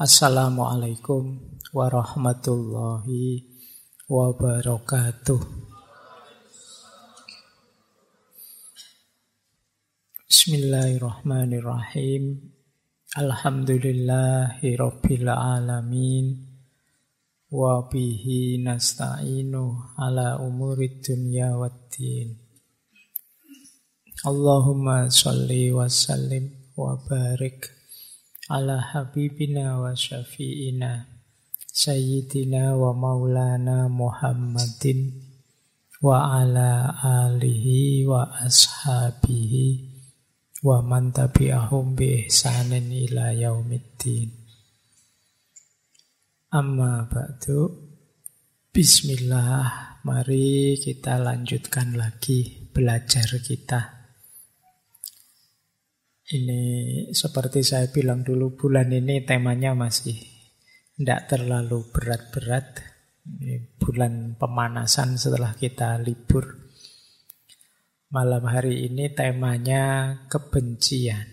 Assalamualaikum warahmatullahi wabarakatuh. Bismillahirrahmanirrahim. Alhamdulillahi rabbil alamin. Wa bihi nasta'inu ala umurid dunya waddin. Allahumma sholli wa sallim wa barik ala habibina wa syafi'ina sayyidina wa maulana Muhammadin wa ala alihi wa ashabihi wa man tabi'ahum bi ihsanin ila yaumiddin. Amma ba'du. Bismillah, mari kita lanjutkan lagi belajar kita. Ini seperti saya bilang dulu, bulan ini temanya masih tidak terlalu berat-berat. Ini bulan pemanasan setelah kita libur. Malam hari ini temanya kebencian.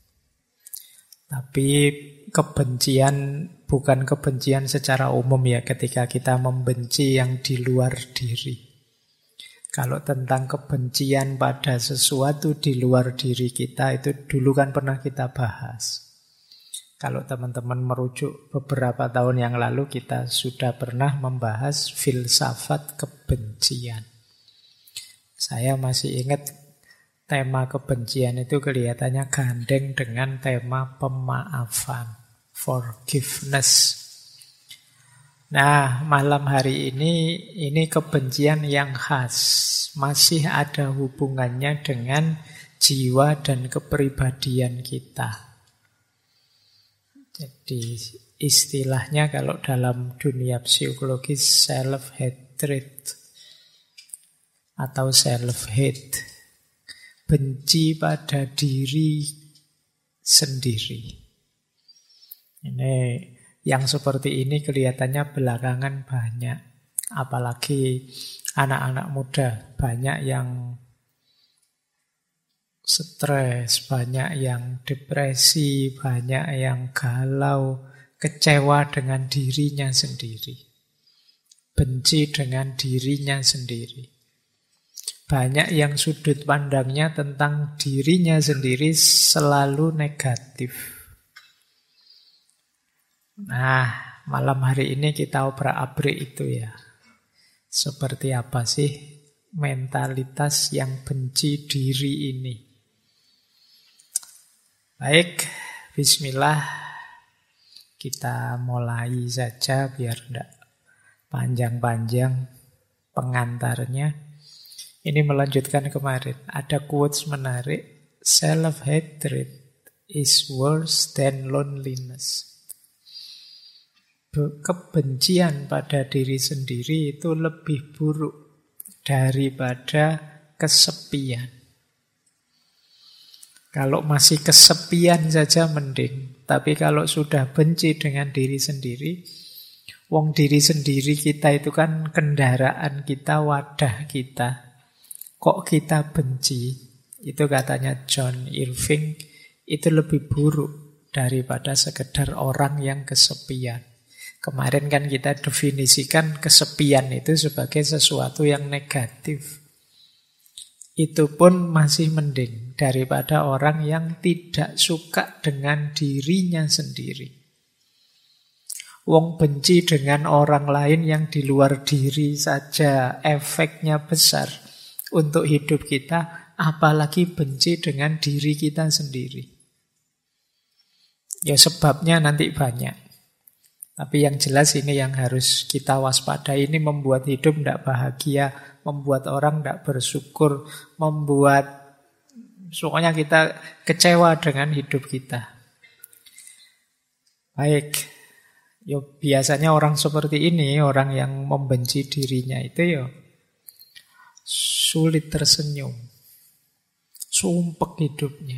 Tapi kebencian bukan kebencian secara umum ya, ketika kita membenci yang di luar diri. Kalau tentang kebencian pada sesuatu di luar diri kita, itu dulu kan pernah kita bahas. Kalau teman-teman merujuk beberapa tahun yang lalu, kita sudah pernah membahas filsafat kebencian. Saya masih ingat tema kebencian itu kelihatannya gandeng dengan tema pemaafan, forgiveness. Nah, malam hari ini kebencian yang khas. Masih ada hubungannya dengan jiwa dan kepribadian kita. Jadi istilahnya kalau dalam dunia psikologis self-hatred atau self-hate. Benci pada diri sendiri. Ini yang seperti ini kelihatannya belakangan banyak. Apalagi anak-anak muda. Banyak yang stres, banyak yang depresi, banyak yang galau, kecewa dengan dirinya sendiri. Benci dengan dirinya sendiri. Banyak yang sudut pandangnya tentang dirinya sendiri selalu negatif. Nah, malam hari ini kita obrak-abrik itu ya. Seperti apa sih mentalitas yang benci diri ini? Baik, bismillah. Kita mulai saja biar tidak panjang-panjang pengantarnya. Ini melanjutkan kemarin. Ada quotes menarik. Self-hatred is worse than loneliness. Kebencian pada diri sendiri itu lebih buruk daripada kesepian. Kalau masih kesepian saja mending. Tapi kalau sudah benci dengan diri sendiri, wong diri sendiri kita itu kan kendaraan kita, wadah kita. Kok kita benci? Itu katanya John Irving, itu lebih buruk daripada sekedar orang yang kesepian. Kemarin kan kita definisikan kesepian itu sebagai sesuatu yang negatif. Itu pun masih mending daripada orang yang tidak suka dengan dirinya sendiri. Wong benci dengan orang lain yang di luar diri saja efeknya besar untuk hidup kita, apalagi benci dengan diri kita sendiri. Ya sebabnya nanti banyak. Tapi yang jelas ini yang harus kita waspadai. Ini membuat hidup tidak bahagia, membuat orang tidak bersyukur, membuat pokoknya kita kecewa dengan hidup kita. Baik. Ya biasanya orang seperti ini, orang yang membenci dirinya itu ya sulit tersenyum. Sumpek hidupnya.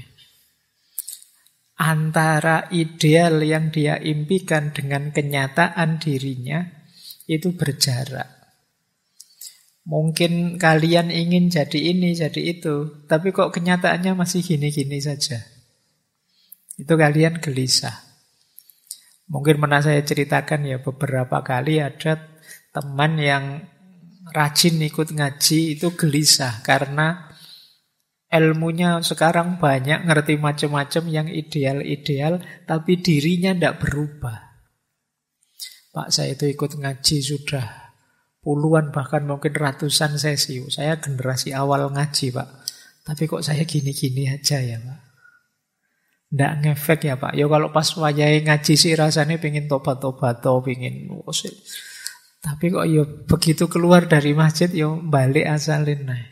Antara ideal yang dia impikan dengan kenyataan dirinya itu berjarak. Mungkin kalian ingin jadi ini, jadi itu, tapi kok kenyataannya masih gini-gini saja. Itu kalian gelisah. Mungkin pernah saya ceritakan ya, beberapa kali ada teman yang rajin ikut ngaji itu gelisah karena ilmunya sekarang banyak, ngerti macam-macam yang ideal-ideal, tapi dirinya tidak berubah. Pak, saya itu ikut ngaji sudah puluhan, bahkan mungkin ratusan sesi. Saya generasi awal ngaji, Pak. Tapi kok saya gini-gini aja ya, Pak. Nggak ngefek ya, Pak. Ya kalau pas wayahe ngaji sih rasanya pengen tobat-tobat, pengen sih. Tapi kok ya begitu keluar dari masjid ya balik asalin. Nah.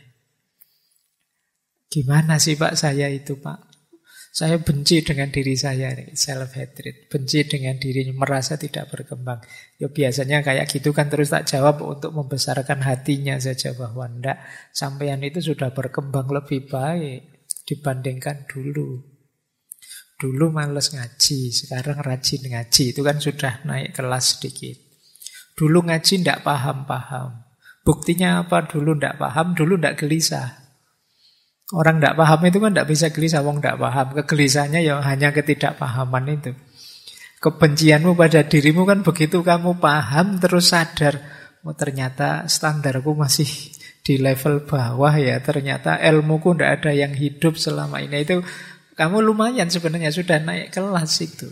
Gimana sih Pak saya itu Pak? Saya benci dengan diri saya, self-hatred. Benci dengan dirinya, merasa tidak berkembang. Ya biasanya kayak gitu kan, terus tak jawab untuk membesarkan hatinya saja bahwa enggak, sampean itu sudah berkembang lebih baik dibandingkan dulu. Dulu males ngaji, sekarang rajin ngaji. Itu kan sudah naik kelas sedikit. Dulu ngaji enggak paham-paham. Buktinya apa? Dulu enggak paham, dulu enggak gelisah. Orang tidak paham itu kan tidak bisa gelisah, wong tidak paham. Kegelisahannya ya hanya ketidakpahaman itu. Kebencianmu pada dirimu kan begitu kamu paham terus sadar, oh ternyata standarku masih di level bawah ya, ternyata ilmuku tidak ada yang hidup selama ini. Itu kamu lumayan sebenarnya sudah naik kelas itu.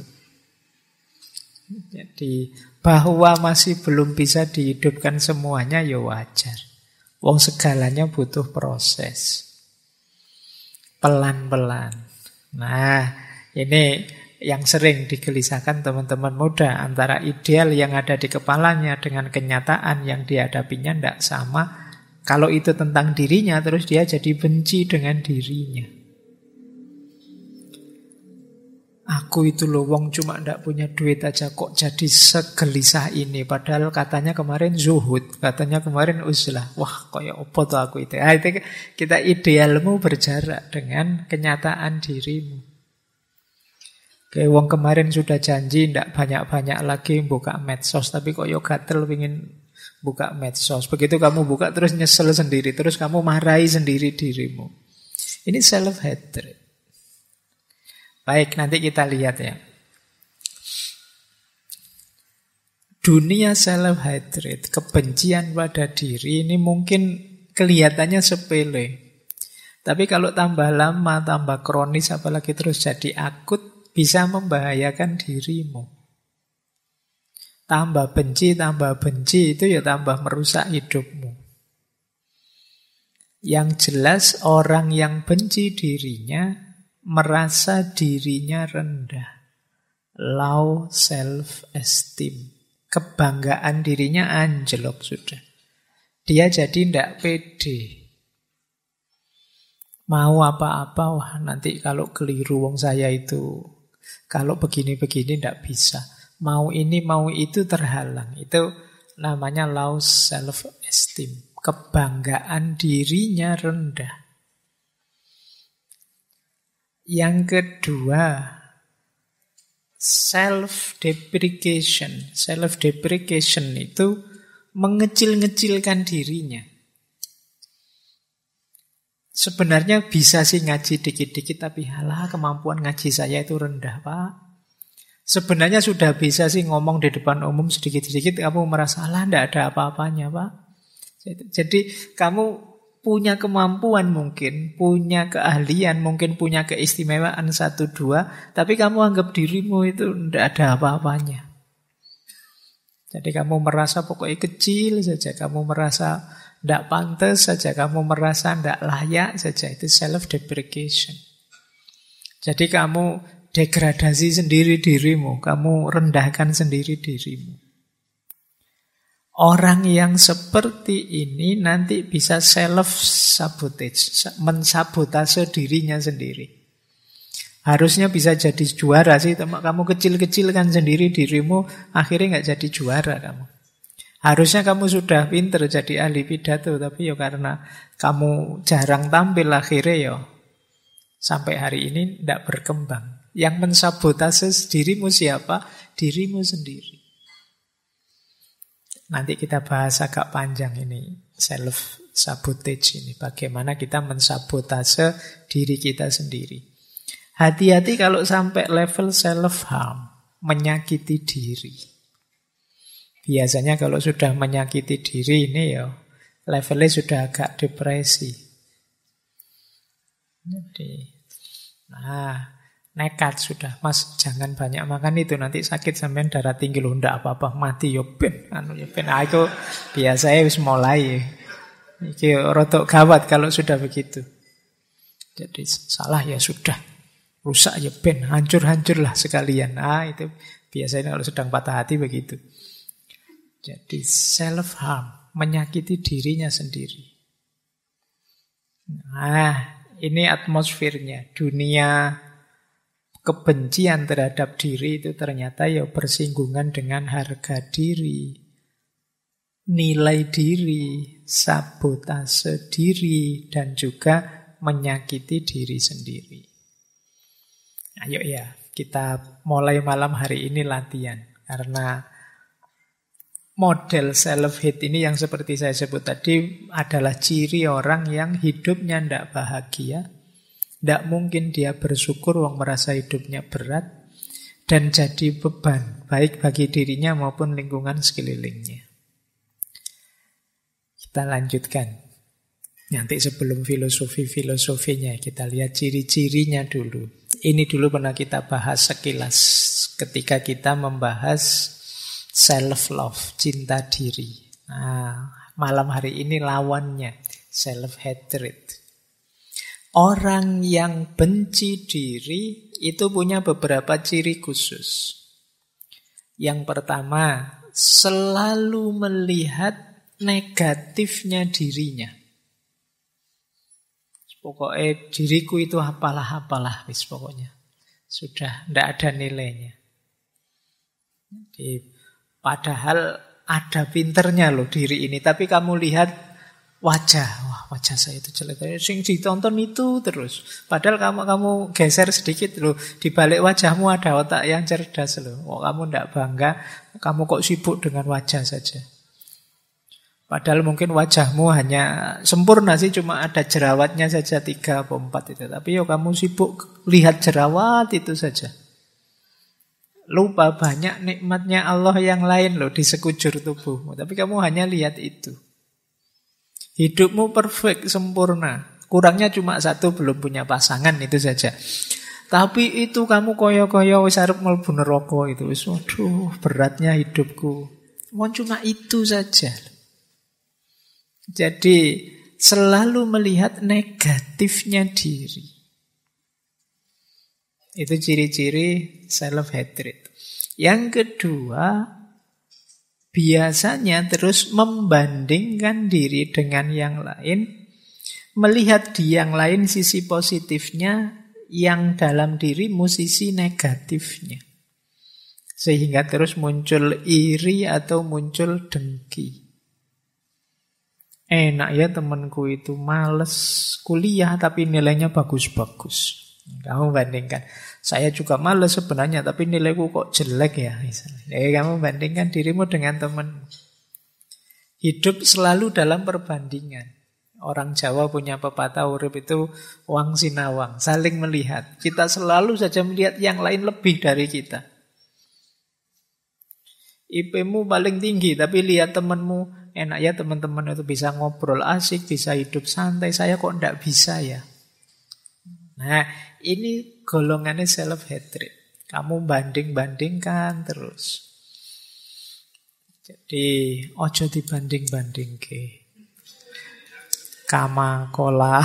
Jadi bahwa masih belum bisa dihidupkan semuanya ya wajar. Wong segalanya butuh proses. Pelan-pelan. Nah, ini yang sering digelisahkan teman-teman muda. Antara ideal yang ada di kepalanya dengan kenyataan yang dihadapinya tidak sama. Kalau itu tentang dirinya, terus dia jadi benci dengan dirinya. Aku itu loh, wong cuma ndak punya duit aja kok jadi segelisah ini. Padahal katanya kemarin zuhud, katanya kemarin uzlah. Wah, kayak opo tuh aku itu. Nah, itu kita idealmu berjarak dengan kenyataan dirimu. Kayak wong kemarin sudah janji ndak banyak-banyak lagi buka medsos, tapi kok yo gatel pengin buka medsos. Begitu kamu buka terus nyesel sendiri, terus kamu marahi sendiri dirimu. Ini self-hatred. Baik, nanti kita lihat ya. Dunia self-hatred, kebencian pada diri ini mungkin kelihatannya sepele. Tapi kalau tambah lama, tambah kronis, apalagi terus jadi akut, bisa membahayakan dirimu. Tambah benci itu ya tambah merusak hidupmu. Yang jelas orang yang benci dirinya merasa dirinya rendah. Low self-esteem. Kebanggaan dirinya anjlok sudah. Dia jadi tidak pede. Mau apa-apa, wah nanti kalau keliru wong saya itu, kalau begini-begini tidak bisa. Mau ini, mau itu terhalang. Itu namanya low self-esteem. Kebanggaan dirinya rendah. Yang kedua, self-deprecation. Self-deprecation itu mengecil-ngecilkan dirinya. Sebenarnya bisa sih ngaji dikit-dikit, tapi halah kemampuan ngaji saya itu rendah, Pak. Sebenarnya sudah bisa sih ngomong di depan umum sedikit-sedikit, kamu merasa, halah tidak ada apa-apanya, Pak. Jadi kamu punya kemampuan mungkin, punya keahlian, mungkin punya keistimewaan 1-2, tapi kamu anggap dirimu itu tidak ada apa-apanya. Jadi kamu merasa pokoknya kecil saja, kamu merasa tidak pantas saja, kamu merasa tidak layak saja, itu self-deprecation. Jadi kamu degradasi sendiri dirimu, kamu rendahkan sendiri dirimu. Orang yang seperti ini nanti bisa self-sabotage, mensabotase dirinya sendiri. Harusnya bisa jadi juara sih, kamu kecil-kecilkan sendiri dirimu, akhirnya nggak jadi juara kamu. Harusnya kamu sudah pinter jadi ahli pidato, tapi ya karena kamu jarang tampil, akhirnya ya sampai hari ini tidak berkembang. Yang mensabotase dirimu siapa? Dirimu sendiri. Nanti kita bahas agak panjang ini, self-sabotage ini. Bagaimana kita mensabotase diri kita sendiri. Hati-hati kalau sampai level self-harm. menyakiti diri. Biasanya kalau sudah menyakiti diri ini ya levelnya sudah agak depresi. Jadi, nekat sudah. Mas jangan banyak makan itu, nanti sakit sampean darah tinggi loh. Ndak apa-apa, mati yo ben. Aku biasanya wis mulai. Iki rotok gawat kalau sudah begitu. Jadi salah ya sudah. Rusak ya ben, hancur-hancurlah sekalian. Itu biasanya kalau sedang patah hati begitu. Jadi self-harm, menyakiti dirinya sendiri. Ini atmosfernya. Dunia kebencian terhadap diri itu ternyata ya bersinggungan dengan harga diri, nilai diri, sabotase diri, dan juga menyakiti diri sendiri. Ayo ya, kita mulai malam hari ini latihan. Karena model self-hate ini yang seperti saya sebut tadi adalah ciri orang yang hidupnya tidak bahagia. Tidak mungkin dia bersyukur, wong merasa hidupnya berat, dan jadi beban, baik bagi dirinya maupun lingkungan sekelilingnya. Kita lanjutkan. Nanti sebelum filosofinya, kita lihat ciri-cirinya dulu. Ini dulu pernah kita bahas sekilas ketika kita membahas self-love, cinta diri. Malam hari ini lawannya, self-hatred. Orang yang benci diri itu punya beberapa ciri khusus. Yang pertama, selalu melihat negatifnya dirinya. Pokoknya diriku itu apalah, wis pokoknya. Sudah tidak ada nilainya. Padahal ada pinternya loh diri ini, tapi kamu lihat wajah saya itu jelek. Sing ditonton itu terus. Padahal kamu geser sedikit loh, di balik wajahmu ada otak yang cerdas loh. Kamu tidak bangga, kamu kok sibuk dengan wajah saja. Padahal mungkin wajahmu hanya sempurna sih, cuma ada jerawatnya saja 3 atau 4 itu. Tapi kamu sibuk lihat jerawat itu saja. Lupa banyak nikmatnya Allah yang lain loh di sekujur tubuhmu. Tapi kamu hanya lihat itu. Hidupmu perfect, sempurna. Kurangnya cuma 1, belum punya pasangan, itu saja. Tapi itu kamu koyo-koyo wis arep mlebu neraka itu. Waduh, beratnya hidupku. Cuma itu saja. Jadi selalu melihat negatifnya diri. Itu ciri-ciri self-hatred. Yang kedua, biasanya terus membandingkan diri dengan yang lain, melihat di yang lain sisi positifnya, yang dalam dirimu sisi negatifnya. Sehingga terus muncul iri atau muncul dengki. Enak ya temanku itu males kuliah tapi nilainya bagus-bagus. Kamu bandingkan. Saya juga males sebenarnya tapi nilaiku kok jelek ya. Kamu bandingkan dirimu dengan temanmu. Hidup selalu dalam perbandingan. Orang Jawa punya pepatah urip itu wang sinawang. Saling melihat. Kita selalu saja melihat yang lain lebih dari kita. IP-mu paling tinggi tapi lihat temanmu. Enak ya teman-teman itu bisa ngobrol asik, bisa hidup santai. Saya kok enggak bisa ya. Nah, ini golongannya self-hatred. Kamu banding-bandingkan terus. Jadi, ojo dibanding-banding ke. Kama kola.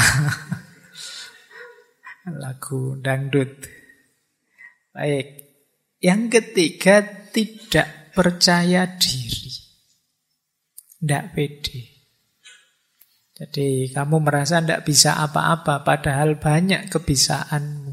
Lagu dangdut. Baik. Yang ketiga, tidak percaya diri. Tidak pede. Jadi kamu merasa tidak bisa apa-apa, padahal banyak kebisaanmu.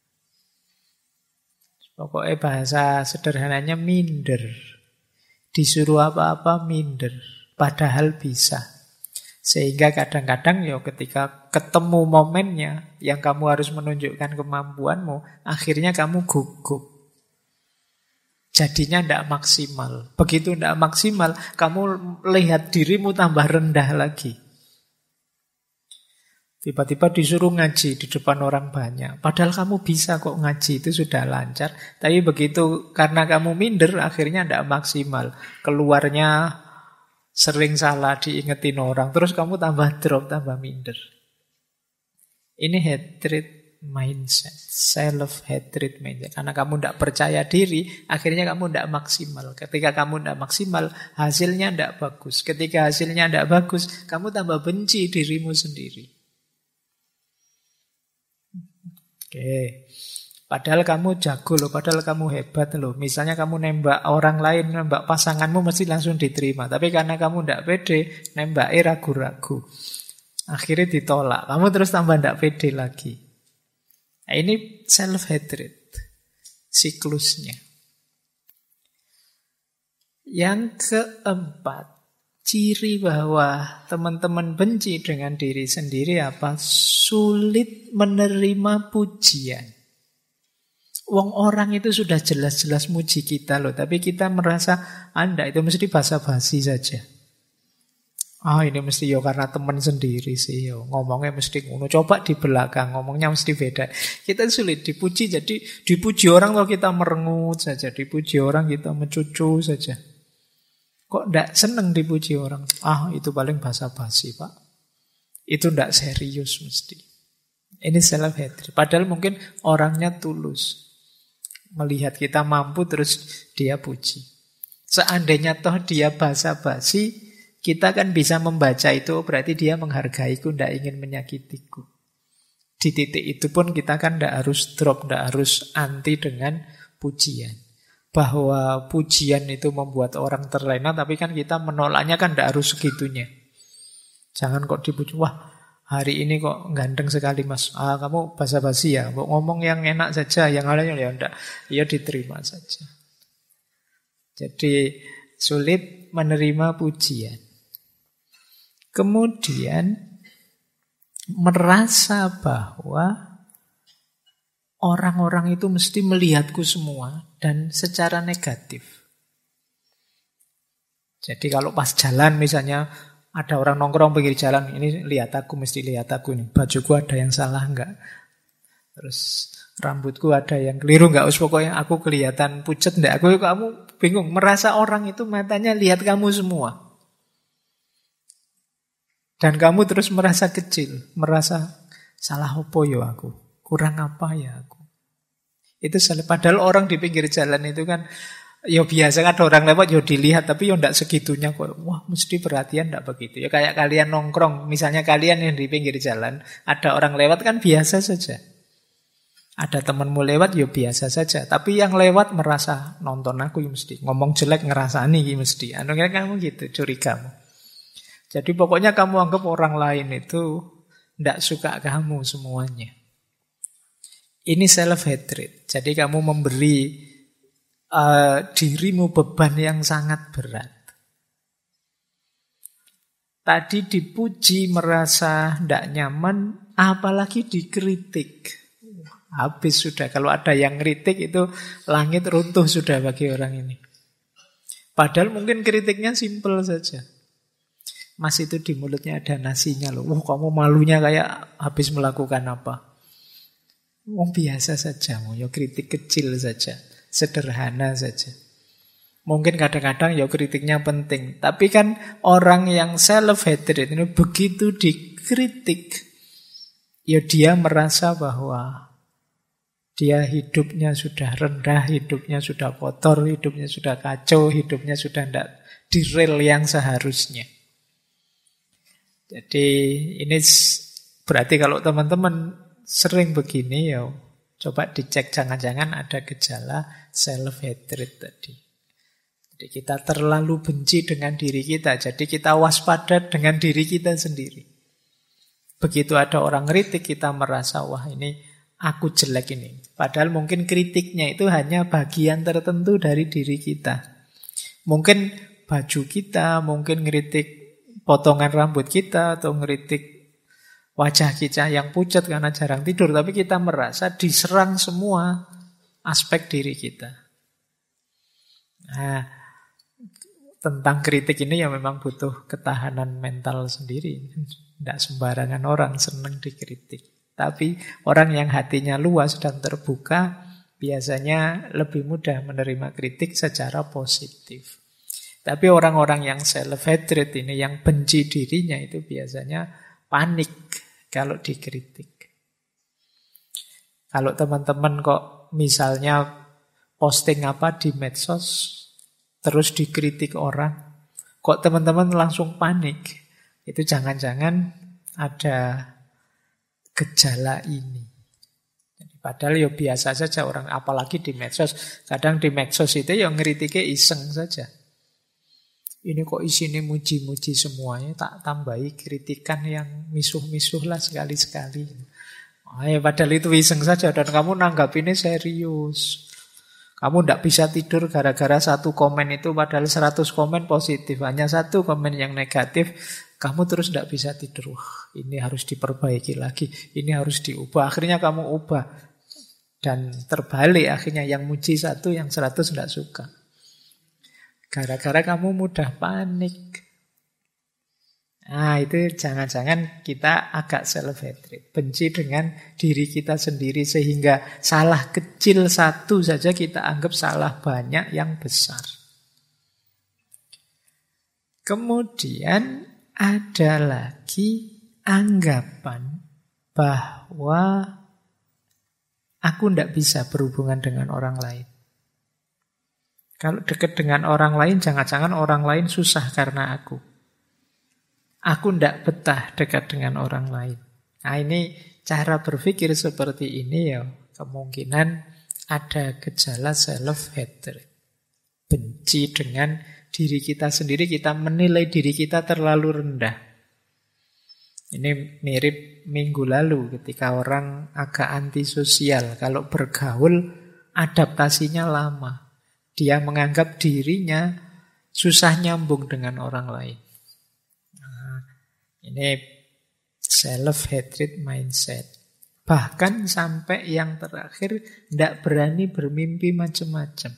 Pokoknya bahasa sederhananya minder. Disuruh apa-apa minder, padahal bisa. Sehingga kadang-kadang ketika ketemu momennya yang kamu harus menunjukkan kemampuanmu, akhirnya kamu gugup. Jadinya tidak maksimal. Begitu tidak maksimal, kamu lihat dirimu tambah rendah lagi. Tiba-tiba disuruh ngaji di depan orang banyak. Padahal kamu bisa kok ngaji, itu sudah lancar. Tapi begitu karena kamu minder, akhirnya tidak maksimal. Keluarnya sering salah diingetin orang. Terus kamu tambah drop, tambah minder. Ini hatred mindset. Self-hatred mindset. Karena kamu tidak percaya diri, akhirnya kamu tidak maksimal. Ketika kamu tidak maksimal, hasilnya tidak bagus. Ketika hasilnya tidak bagus, kamu tambah benci dirimu sendiri. Oke, padahal kamu jago loh, padahal kamu hebat loh. Misalnya kamu nembak orang lain, nembak pasanganmu mesti langsung diterima. Tapi karena kamu tidak pede, nembaknya ragu-ragu. Akhirnya ditolak, kamu terus tambah tidak pede lagi. Nah, ini self-hatred, siklusnya. Yang keempat, ciri bahwa teman-teman benci dengan diri sendiri apa? Sulit menerima pujian. Wong orang itu sudah jelas-jelas muji kita loh, tapi kita merasa Anda itu mesti basa-basi saja. Ini mesti ya karena teman sendiri sih, yo ngomongnya mesti ngono. Coba di belakang ngomongnya mesti beda. Kita sulit dipuji, jadi dipuji orang kalau kita merengut saja, dipuji orang kita mencucu saja. Kok tidak senang dipuji orang? Itu paling basa-basi, Pak. Itu tidak serius mesti. Ini self-hatred. Padahal mungkin orangnya tulus. Melihat kita mampu terus dia puji. Seandainya toh dia basa-basi, kita kan bisa membaca itu, berarti dia menghargaiku, tidak ingin menyakitiku. Di titik itu pun kita kan tidak harus drop, tidak harus anti dengan pujian. Bahwa pujian itu membuat orang terlena, tapi kan kita menolaknya kan tidak harus segitunya. Jangan kok dipuji, wah hari ini kok ganteng sekali mas. Kamu basa-basi ya, ngomong yang enak saja, yang lainnya ya enggak. Ya diterima saja. Jadi sulit menerima pujian. Kemudian merasa bahwa orang-orang itu mesti melihatku semua dan secara negatif. Jadi kalau pas jalan misalnya ada orang nongkrong pinggir jalan, ini lihat aku, mesti lihat aku nih. Bajuku ada yang salah enggak? Terus rambutku ada yang keliru enggak? Pokoknya aku kelihatan pucet enggak? Kamu bingung, merasa orang itu matanya lihat kamu semua. Dan kamu terus merasa kecil, merasa salah apa ya aku? Kurang apa ya aku? Itu salah. Padahal orang di pinggir jalan itu kan ya biasa kan ada orang lewat ya dilihat, tapi ya enggak segitunya kok. Wah, mesti perhatian enggak begitu. Ya kayak kalian nongkrong, misalnya kalian yang di pinggir jalan, ada orang lewat kan biasa saja. Ada temanmu lewat ya biasa saja, tapi yang lewat merasa nonton aku ya mesti. Ngomong jelek ngerasani ya mesti. Kira kamu gitu, curigamu. Jadi pokoknya kamu anggap orang lain itu enggak suka kamu semuanya. Ini self-hatred. Jadi kamu memberi dirimu beban yang sangat berat. Tadi dipuji merasa tidak nyaman, apalagi dikritik. Habis sudah. Kalau ada yang kritik itu langit runtuh sudah bagi orang ini. Padahal mungkin kritiknya simpel saja. Mas itu di mulutnya ada nasinya loh. Kamu malunya kayak habis melakukan apa? Biasa saja, ya kritik kecil saja, sederhana saja. Mungkin kadang-kadang ya kritiknya penting, tapi kan orang yang self-hatred ini begitu dikritik, ya dia merasa bahwa dia hidupnya sudah rendah, hidupnya sudah kotor, hidupnya sudah kacau, hidupnya sudah tidak di rel yang seharusnya. Jadi ini berarti kalau teman-teman sering begini ya coba dicek jangan-jangan ada gejala self-hatred tadi. Jadi kita terlalu benci dengan diri kita, jadi kita waspada dengan diri kita sendiri. Begitu ada orang kritik kita merasa wah ini aku jelek ini. Padahal mungkin kritiknya itu hanya bagian tertentu dari diri kita. Mungkin baju kita, mungkin ngeritik potongan rambut kita atau ngeritik wajah kita yang pucat karena jarang tidur, tapi kita merasa diserang semua aspek diri kita. Nah, tentang kritik ini ya memang butuh ketahanan mental sendiri. Tidak sembarangan orang senang dikritik. Tapi orang yang hatinya luas dan terbuka biasanya lebih mudah menerima kritik secara positif. Tapi orang-orang yang self-hatred ini, yang benci dirinya itu biasanya panik kalau dikritik. Kalau teman-teman kok misalnya posting apa di medsos, terus dikritik orang, kok teman-teman langsung panik? Itu jangan-jangan ada gejala ini. Padahal ya biasa saja orang, apalagi di medsos. Kadang di medsos itu yang ngeritiknya iseng saja. Ini kok isinya muji-muji semuanya, tak tambahi kritikan yang misuh-misuh lah sekali-sekali. Padahal itu iseng saja dan kamu nanggapinnya serius. Kamu tidak bisa tidur gara-gara satu komen itu, padahal 100 komen positif. Hanya satu komen yang negatif, kamu terus tidak bisa tidur. Wah, ini harus diperbaiki lagi, ini harus diubah. Akhirnya kamu ubah. Dan terbalik akhirnya, yang muji satu, yang 100 tidak suka. Gara-gara kamu mudah panik. Nah, itu jangan-jangan kita agak self-hatred. Benci dengan diri kita sendiri sehingga salah kecil satu saja kita anggap salah banyak yang besar. Kemudian ada lagi anggapan bahwa aku tidak bisa berhubungan dengan orang lain. Kalau dekat dengan orang lain, jangan-jangan orang lain susah karena aku. Aku tidak betah dekat dengan orang lain. Nah, ini cara berpikir seperti ini ya, kemungkinan ada gejala self-hatred. Benci dengan diri kita sendiri, kita menilai diri kita terlalu rendah. Ini mirip minggu lalu ketika orang agak antisosial. Kalau bergaul, adaptasinya lama. Dia menganggap dirinya susah nyambung dengan orang lain. Ini self-hatred mindset. Bahkan sampai yang terakhir tidak berani bermimpi macam-macam.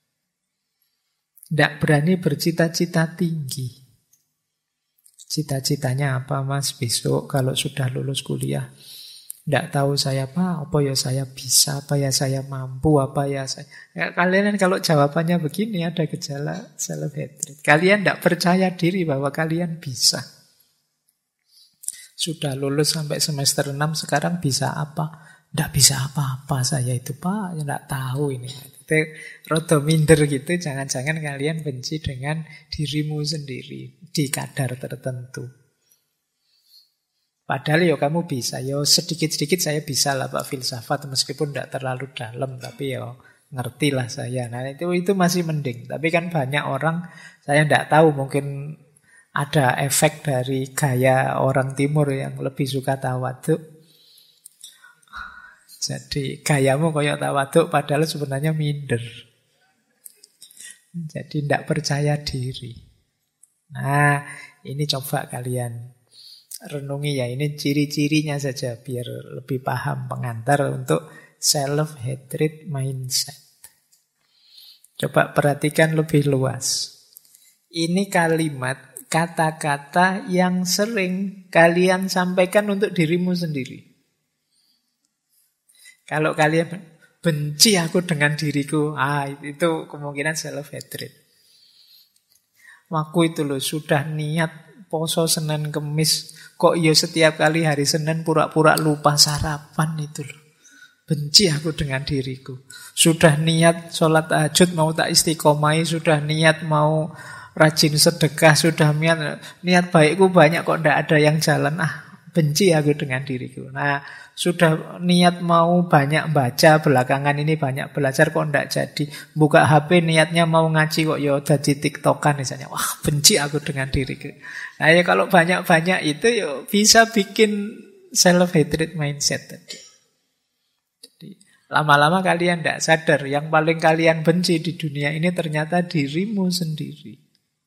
Tidak berani bercita-cita tinggi. Cita-citanya apa mas besok kalau sudah lulus kuliah? Tidak tahu saya apa ya saya bisa, apa ya saya mampu, apa ya saya... Ya, kalian kalau jawabannya begini ada gejala self-hatred. Kalian tidak percaya diri bahwa kalian bisa. Sudah lulus sampai semester 6, sekarang bisa apa? Tidak bisa apa-apa saya itu pak, tidak tahu ini. Itu rada minder gitu, jangan-jangan kalian benci dengan dirimu sendiri di kadar tertentu. Padahal ya kamu bisa, ya sedikit-sedikit saya bisa lah Pak filsafat, meskipun tidak terlalu dalam, tapi ya ngerti lah saya. Nah itu masih mending. Tapi kan banyak orang, saya tidak tahu mungkin ada efek dari gaya orang timur yang lebih suka tawaduk. Jadi gayamu kayak tawaduk padahal sebenarnya minder. Jadi tidak percaya diri. Nah, ini coba kalian renungi ya. Ini ciri-cirinya saja biar lebih paham pengantar untuk self-hatred mindset. Coba perhatikan lebih luas. Ini kalimat, kata-kata yang sering kalian sampaikan untuk dirimu sendiri. Kalau kalian benci aku dengan diriku, itu kemungkinan self-hatred. Aku itu loh sudah niat poso Senin Kemis, kok ya setiap kali hari Senin pura-pura lupa sarapan itu loh. Benci aku dengan diriku. Sudah niat sholat tahajud mau tak istiqomai, sudah niat mau rajin sedekah, sudah niat baikku banyak kok tidak ada yang jalan. Benci aku dengan diriku. Nah, sudah niat mau banyak baca, belakangan ini banyak belajar kok tidak jadi. Buka HP niatnya mau ngaji kok ya jadi TikTokan misalnya. Wah, benci aku dengan diriku. Nah, ya kalau banyak-banyak itu ya bisa bikin self-hatred mindset tadi. Jadi, lama-lama kalian tidak sadar yang paling kalian benci di dunia ini ternyata dirimu sendiri.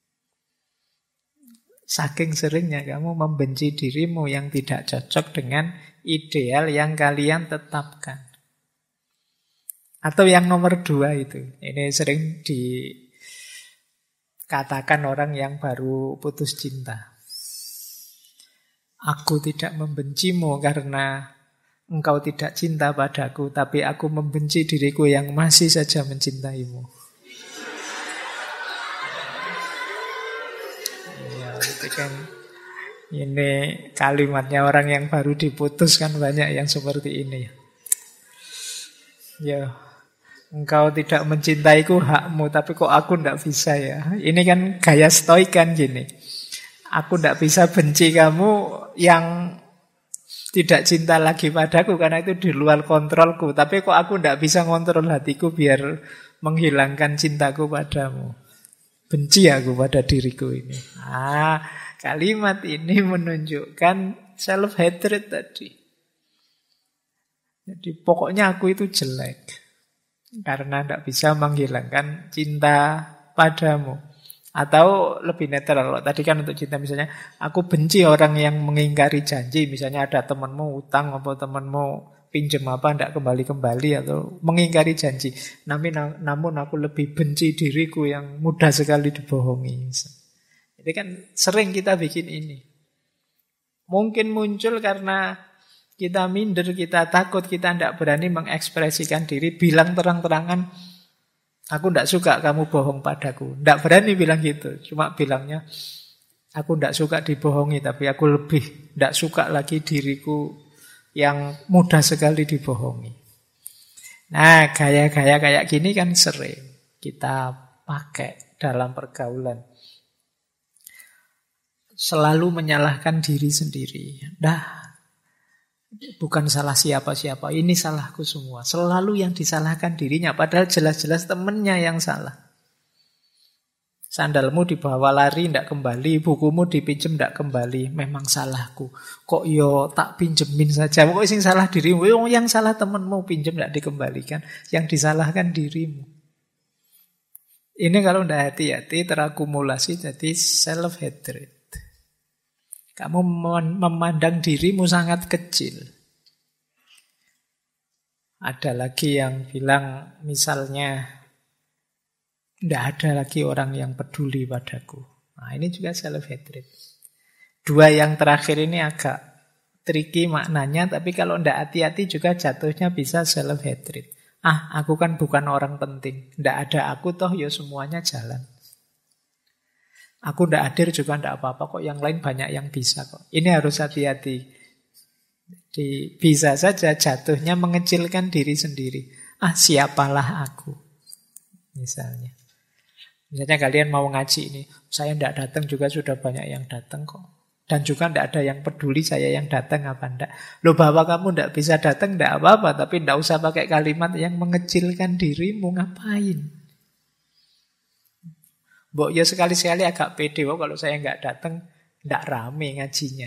Saking seringnya kamu membenci dirimu yang tidak cocok dengan ideal yang kalian tetapkan. Atau yang nomor 2 itu. Ini sering dikatakan orang yang baru putus cinta. Aku tidak membencimu karena engkau tidak cinta padaku, tapi aku membenci diriku yang masih saja mencintaimu. Ya, itu kan ini kalimatnya orang yang baru diputus kan banyak yang seperti ini. Ya, engkau tidak mencintaiku hakmu, tapi kok aku tidak bisa ya. Ini kan gaya stoik kan gini. Aku tidak bisa benci kamu yang tidak cinta lagi padaku karena itu di luar kontrolku. Tapi kok aku tidak bisa ngontrol hatiku biar menghilangkan cintaku padamu. Benci aku pada diriku ini. Kalimat ini menunjukkan self-hatred tadi. Jadi pokoknya aku itu jelek karena tidak bisa menghilangkan cinta padamu. Atau lebih netral, kalau tadi kan untuk cinta misalnya, aku benci orang yang mengingkari janji. Misalnya ada temanmu utang atau temanmu pinjam apa, tidak kembali-kembali atau mengingkari janji. Namun aku lebih benci diriku yang mudah sekali dibohongi. Itu kan sering kita bikin ini. Mungkin muncul karena kita minder, kita takut, kita tidak berani mengekspresikan diri, bilang terang-terangan, aku tidak suka kamu bohong padaku. Tidak berani bilang gitu, cuma bilangnya, aku tidak suka dibohongi, tapi aku lebih tidak suka lagi diriku yang mudah sekali dibohongi. Nah, gaya-gaya kayak gini kan sering kita pakai dalam pergaulan. Selalu menyalahkan diri sendiri. Bukan salah siapa-siapa, ini salahku semua. Selalu yang disalahkan dirinya, padahal jelas-jelas temennya yang salah. Sandalmu dibawa lari, tidak kembali. Bukumu dipinjem, tidak kembali. Memang salahku. Kok yo tak pinjemin saja. Kok sing salah dirimu? Yang salah temenmu, pinjem tidak dikembalikan. Yang disalahkan dirimu. Ini kalau tidak hati-hati terakumulasi jadi self-hatred. Kamu memandang dirimu sangat kecil. Ada lagi yang bilang misalnya, tidak ada lagi orang yang peduli padaku. Nah, ini juga self-hatred. Dua yang terakhir ini agak tricky maknanya, tapi kalau tidak hati-hati juga jatuhnya bisa self-hatred. Aku kan bukan orang penting. Tidak ada aku toh ya semuanya jalan. Aku tidak hadir juga tidak apa-apa kok, yang lain banyak yang bisa kok. Ini harus hati-hati. Jadi bisa saja jatuhnya mengecilkan diri sendiri. Siapalah aku. Misalnya kalian mau ngaji ini, saya tidak datang juga sudah banyak yang datang kok. Dan juga tidak ada yang peduli saya yang datang apa enggak. Loh, bahwa kamu tidak bisa datang tidak apa-apa, tapi tidak usah pakai kalimat yang mengecilkan dirimu. Ngapain? Mbok ya sekali-sekali agak pede, kalau saya nggak datang, nggak rame ngajinya.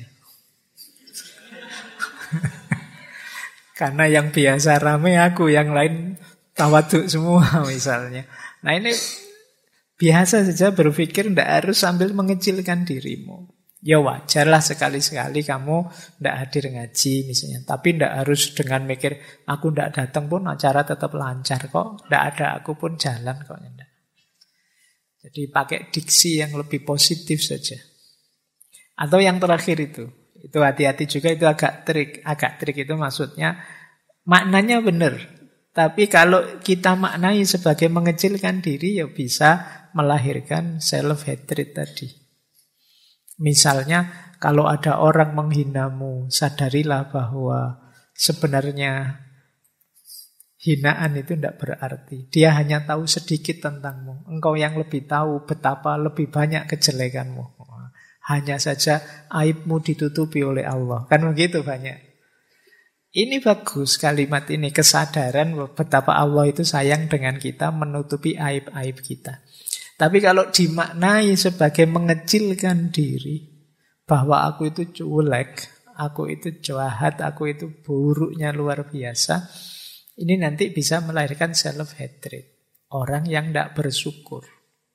Karena yang biasa rame aku, yang lain tawaduk semua misalnya. Nah ini biasa saja berpikir nggak harus sambil mengecilkan dirimu. Ya wajarlah sekali-sekali kamu nggak hadir ngaji misalnya. Tapi nggak harus dengan mikir, aku nggak datang pun acara tetap lancar kok. Nggak ada aku pun jalan kok. Enggak. Jadi pakai diksi yang lebih positif saja. Atau yang terakhir itu hati-hati juga, itu agak trik. Agak trik itu maksudnya maknanya benar. Tapi kalau kita maknai sebagai mengecilkan diri, ya bisa melahirkan self-hatred tadi. Misalnya kalau ada orang menghinamu, sadarilah bahwa sebenarnya hinaan itu tidak berarti. Dia hanya tahu sedikit tentangmu. Engkau yang lebih tahu betapa lebih banyak kejelekanmu. Hanya saja aibmu ditutupi oleh Allah. Kan begitu banyak. Ini bagus kalimat ini. Kesadaran betapa Allah itu sayang dengan kita, menutupi aib-aib kita. Tapi kalau dimaknai sebagai mengecilkan diri, bahwa aku itu culek, aku itu jahat, aku itu buruknya luar biasa, ini nanti bisa melahirkan self-hatred. Orang yang tidak bersyukur.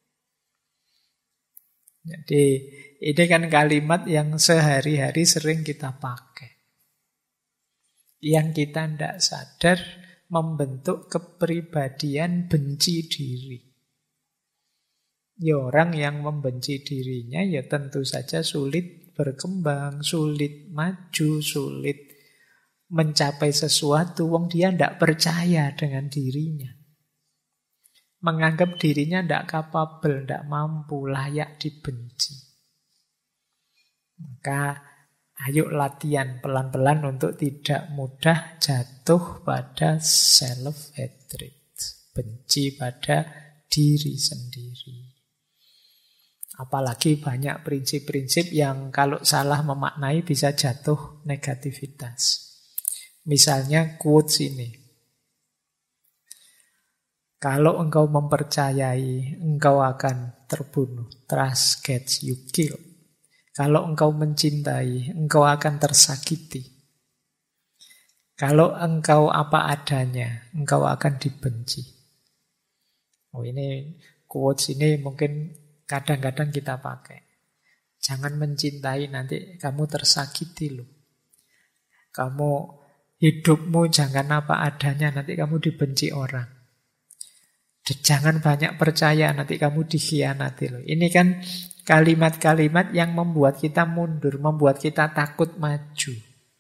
Jadi ini kan kalimat yang sehari-hari sering kita pakai. Yang kita tidak sadar membentuk kepribadian benci diri. Ya orang yang membenci dirinya ya tentu saja sulit berkembang, sulit maju, sulit mencapai sesuatu, wong dia tidak percaya dengan dirinya. Menganggap dirinya tidak capable, tidak mampu, layak dibenci. Maka ayo latihan pelan-pelan untuk tidak mudah jatuh pada self-hatred. Benci pada diri sendiri. Apalagi banyak prinsip-prinsip yang kalau salah memaknai bisa jatuh negativitas. Misalnya quotes ini. Kalau engkau mempercayai, engkau akan terbunuh. Trust gets you killed. Kalau engkau mencintai, engkau akan tersakiti. Kalau engkau apa adanya, engkau akan dibenci. Oh, ini quotes ini mungkin kadang-kadang kita pakai. Jangan mencintai, nanti kamu tersakiti loh. Kamu hidupmu jangan apa adanya, nanti kamu dibenci orang. Jangan banyak percaya, nanti kamu dikhianati loh. Ini kan kalimat-kalimat yang membuat kita mundur, membuat kita takut maju.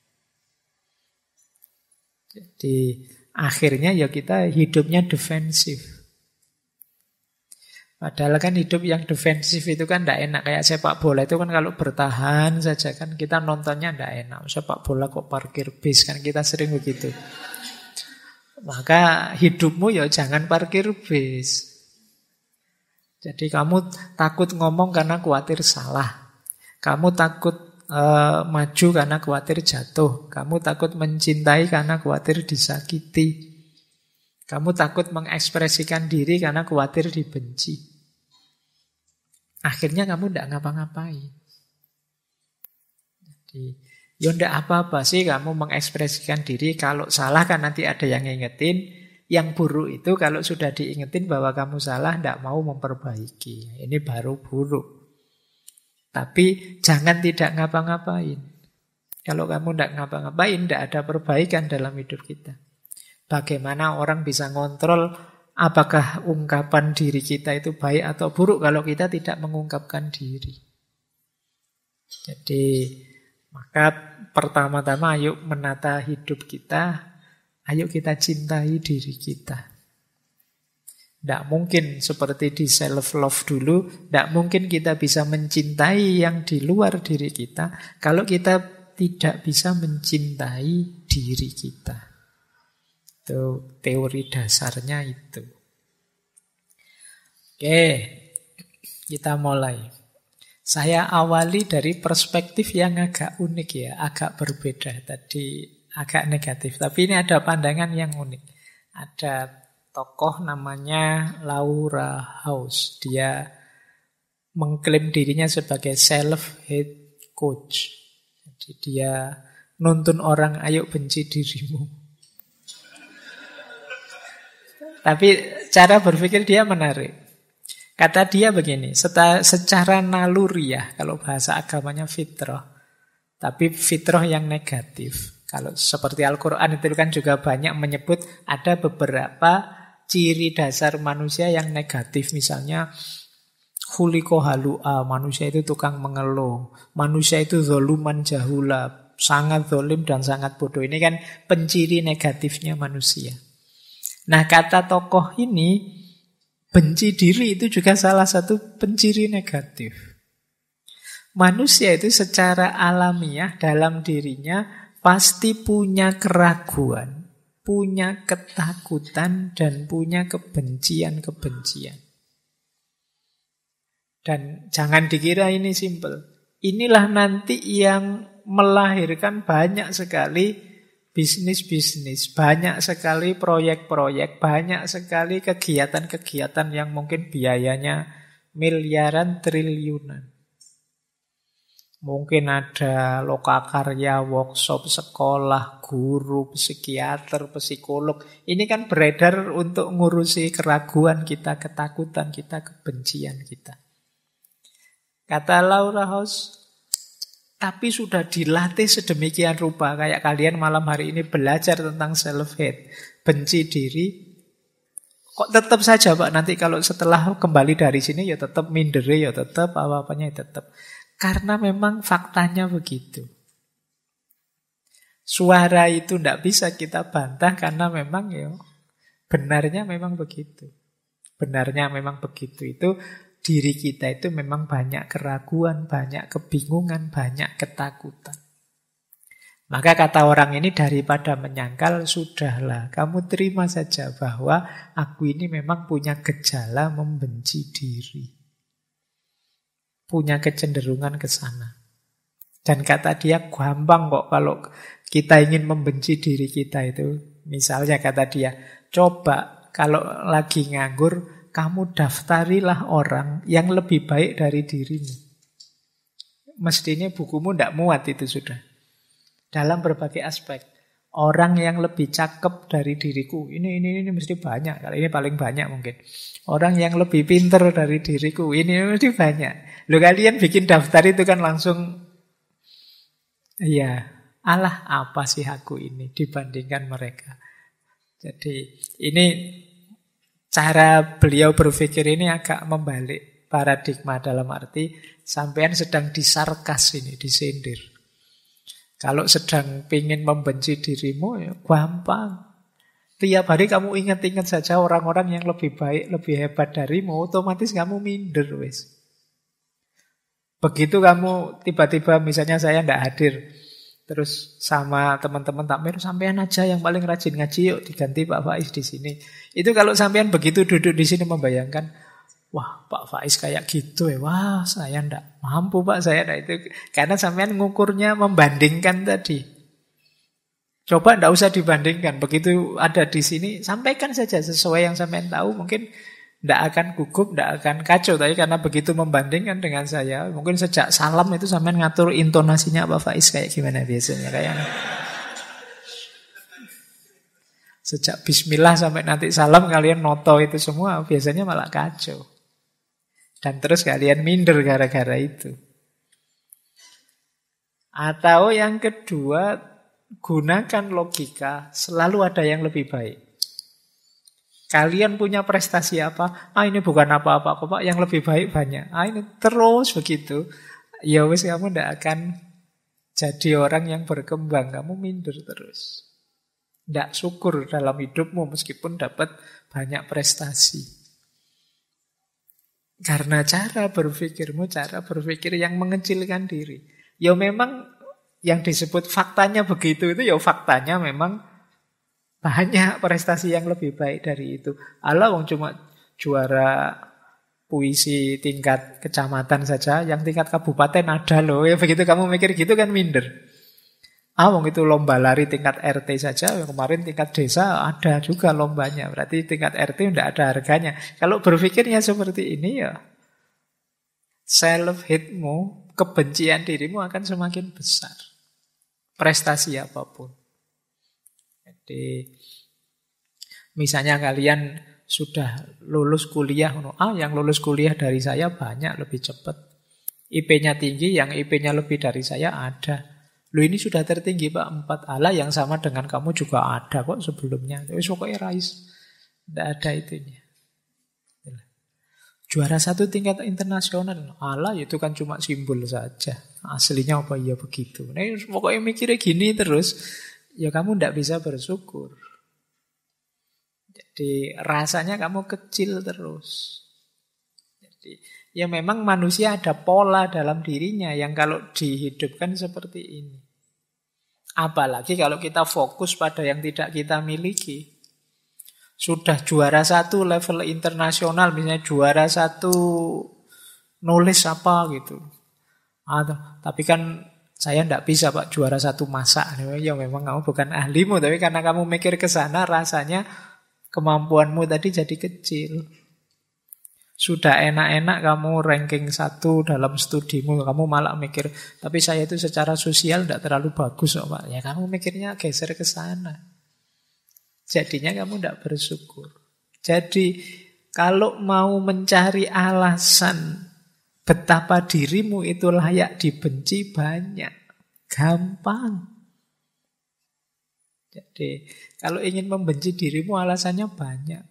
Jadi akhirnya ya kita hidupnya defensif. Padahal kan hidup yang defensif itu kan tidak enak. Kayak sepak bola itu kan kalau bertahan saja kan kita nontonnya tidak enak. Sepak bola kok parkir bis, kan kita sering begitu. Maka hidupmu ya jangan parkir bis. Jadi kamu takut ngomong karena khawatir salah. Kamu takut maju karena khawatir jatuh. Kamu takut mencintai karena khawatir disakiti. Kamu takut mengekspresikan diri karena khawatir dibenci. Akhirnya kamu tidak ngapa-ngapain. Jadi ya ndak apa-apa sih kamu mengekspresikan diri. Kalau salah kan nanti ada yang ngingetin. Yang buruk itu kalau sudah diingetin bahwa kamu salah, ndak mau memperbaiki. Ini baru buruk. Tapi jangan tidak ngapa-ngapain. Kalau kamu ndak ngapa-ngapain, ndak ada perbaikan dalam hidup kita. Bagaimana orang bisa ngontrol apakah ungkapan diri kita itu baik atau buruk kalau kita tidak mengungkapkan diri. Jadi maka pertama-tama ayo menata hidup kita, ayo kita cintai diri kita. Tidak mungkin seperti di self-love dulu, tidak mungkin kita bisa mencintai yang di luar diri kita kalau kita tidak bisa mencintai diri kita. Itu teori dasarnya itu. Oke, kita mulai. Saya awali dari perspektif yang agak unik ya, agak berbeda. Tadi agak negatif, tapi ini ada pandangan yang unik. Ada tokoh namanya Laura House. Dia mengklaim dirinya sebagai self-hate coach. Jadi dia nuntun orang, ayo benci dirimu. Tapi cara berpikir dia menarik. Kata dia begini, secara naluriah, kalau bahasa agamanya fitrah, tapi fitrah yang negatif. Kalau seperti Al-Quran itu kan juga banyak menyebut ada beberapa ciri dasar manusia yang negatif. Misalnya, khuliqa halu'a, manusia itu tukang mengeluh. Manusia itu zoluman jahula, sangat zolim dan sangat bodoh. Ini kan penciri negatifnya manusia. Nah, kata tokoh ini, benci diri itu juga salah satu penciri negatif. Manusia itu secara alamiah dalam dirinya pasti punya keraguan, punya ketakutan, dan punya kebencian-kebencian. Dan jangan dikira ini simpel. Inilah nanti yang melahirkan banyak sekali bisnis-bisnis, banyak sekali proyek-proyek, banyak sekali kegiatan-kegiatan yang mungkin biayanya miliaran, triliunan. Mungkin ada lokakarya, workshop, sekolah, guru, psikiater, psikolog. Ini kan beredar untuk ngurusi keraguan kita, ketakutan kita, kebencian kita. Kata Laura House, tapi sudah dilatih sedemikian rupa. Kayak kalian malam hari ini belajar tentang self-hate, benci diri. Kok tetap saja Pak, nanti kalau setelah kembali dari sini ya tetap minder, ya tetap apa-apanya ya tetap. Karena memang faktanya begitu. Suara itu tidak bisa kita bantah karena memang ya benarnya memang begitu. Benarnya memang begitu. Itu diri kita itu memang banyak keraguan, banyak kebingungan, banyak ketakutan. Maka kata orang ini daripada menyangkal, sudahlah, kamu terima saja bahwa aku ini memang punya gejala membenci diri. Punya kecenderungan ke sana. Dan kata dia, gampang kok kalau kita ingin membenci diri kita itu. Misalnya kata dia, coba kalau lagi nganggur, kamu daftarilah orang yang lebih baik dari dirimu. Mestinya bukumu tidak muat itu sudah. Dalam berbagai aspek. Orang yang lebih cakep dari diriku. Ini mesti banyak. Kalau ini paling banyak mungkin. Orang yang lebih pinter dari diriku. Ini mesti banyak. Loh, kalian bikin daftar itu kan langsung, iya, alah apa sih aku ini dibandingkan mereka. Jadi ini cara beliau berpikir ini agak membalik paradigma, dalam arti sampean sedang disarkas ini, disindir. Kalau sedang ingin membenci dirimu, ya gampang. Tiap hari kamu ingat-ingat saja orang-orang yang lebih baik, lebih hebat darimu, otomatis kamu minder, wes. Begitu kamu tiba-tiba, misalnya saya tidak hadir, terus sama teman-teman takmir, sampean aja yang paling rajin ngaji, yuk diganti Pak Faiz di sini. Itu kalau sampean begitu duduk di sini membayangkan, wah Pak Faiz kayak gitu ya, wah saya ndak mampu Pak, saya ndak itu. Karena sampean ngukurnya membandingkan tadi. Coba ndak usah dibandingkan, begitu ada di sini, sampaikan saja sesuai yang sampean tahu, mungkin ndak akan gugup, ndak akan kacau. Tapi karena begitu membandingkan dengan saya, mungkin sejak salam itu sampean ngatur intonasinya Pak Faiz kayak gimana biasanya, kayak sejak bismillah sampai nanti salam kalian noto itu semua, biasanya malah kacau. Dan terus kalian minder gara-gara itu. Atau yang kedua, gunakan logika, selalu ada yang lebih baik. Kalian punya prestasi apa? Ini bukan apa-apa kok Pak, yang lebih baik banyak. Ini terus begitu. Ya wis, kamu tidak akan jadi orang yang berkembang, kamu minder terus. Tidak syukur dalam hidupmu meskipun dapat banyak prestasi. Karena cara berpikirmu, cara berpikir yang mengecilkan diri. Ya memang yang disebut faktanya begitu itu, ya faktanya memang banyak prestasi yang lebih baik dari itu. Allah wong cuma juara puisi tingkat kecamatan saja, yang tingkat kabupaten ada loh. Ya begitu kamu mikir gitu kan minder. Wong itu lomba lari tingkat RT saja, kemarin tingkat desa ada juga lombanya. Berarti tingkat RT tidak ada harganya. Kalau berpikirnya seperti ini ya, self-hate-mu, kebencian dirimu akan semakin besar. Prestasi apapun. Jadi, misalnya kalian sudah lulus kuliah, yang lulus kuliah dari saya banyak, lebih cepat. IP-nya tinggi, yang IP-nya lebih dari saya ada. Lu ini sudah tertinggi Pak, 4 ala yang sama dengan kamu juga ada kok sebelumnya. Tapi pokoknya rais. Tidak ada itunya. Juara 1 tingkat internasional. Ala itu kan cuma simbol saja. Aslinya apa ya begitu. Nah, pokoknya mikirnya gini terus. Ya kamu tidak bisa bersyukur. Jadi rasanya kamu kecil terus. Jadi ya memang manusia ada pola dalam dirinya yang kalau dihidupkan seperti ini. Apalagi kalau kita fokus pada yang tidak kita miliki. Sudah juara 1 level internasional, misalnya juara 1 nulis apa gitu. Tapi kan saya tidak bisa Pak juara 1 masak. Ya memang kamu bukan ahlimu, tapi karena kamu mikir ke sana rasanya kemampuanmu tadi jadi kecil. Sudah enak-enak kamu ranking 1 dalam studimu, kamu malah mikir, tapi saya itu secara sosial tidak terlalu bagus kok Pak. Ya kamu mikirnya geser ke sana. Jadinya kamu tidak bersyukur. Jadi kalau mau mencari alasan betapa dirimu itu layak dibenci banyak. Gampang. Jadi kalau ingin membenci dirimu alasannya banyak.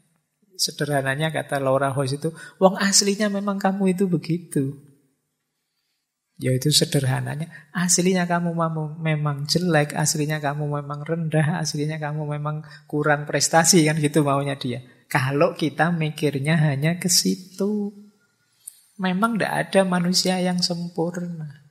Sederhananya kata Laura House itu, wong aslinya memang kamu itu begitu. Yaitu sederhananya, aslinya kamu memang jelek, aslinya kamu memang rendah, aslinya kamu memang kurang prestasi, kan gitu maunya dia. Kalau kita mikirnya hanya ke situ, memang tidak ada manusia yang sempurna.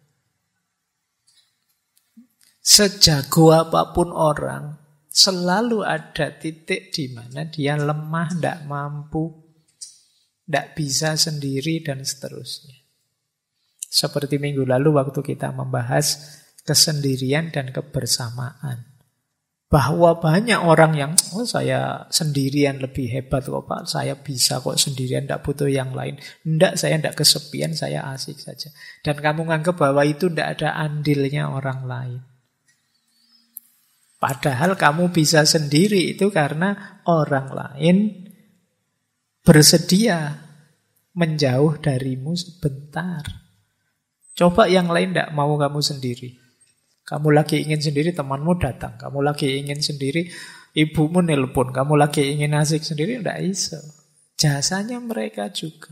Sejago apapun orang, selalu ada titik di mana dia lemah, tidak mampu, tidak bisa sendiri, dan seterusnya. Seperti minggu lalu waktu kita membahas kesendirian dan kebersamaan. Bahwa banyak orang yang, saya sendirian lebih hebat kok Pak, saya bisa kok sendirian, tidak butuh yang lain. Tidak, saya tidak kesepian, saya asik saja. Dan kamu menganggap bahwa itu tidak ada andilnya orang lain. Padahal kamu bisa sendiri itu karena orang lain bersedia menjauh darimu sebentar. Coba yang lain tidak mau kamu sendiri. Kamu lagi ingin sendiri, temanmu datang. Kamu lagi ingin sendiri, ibumu nelpon. Kamu lagi ingin asik sendiri, tidak bisa. Jasanya mereka juga.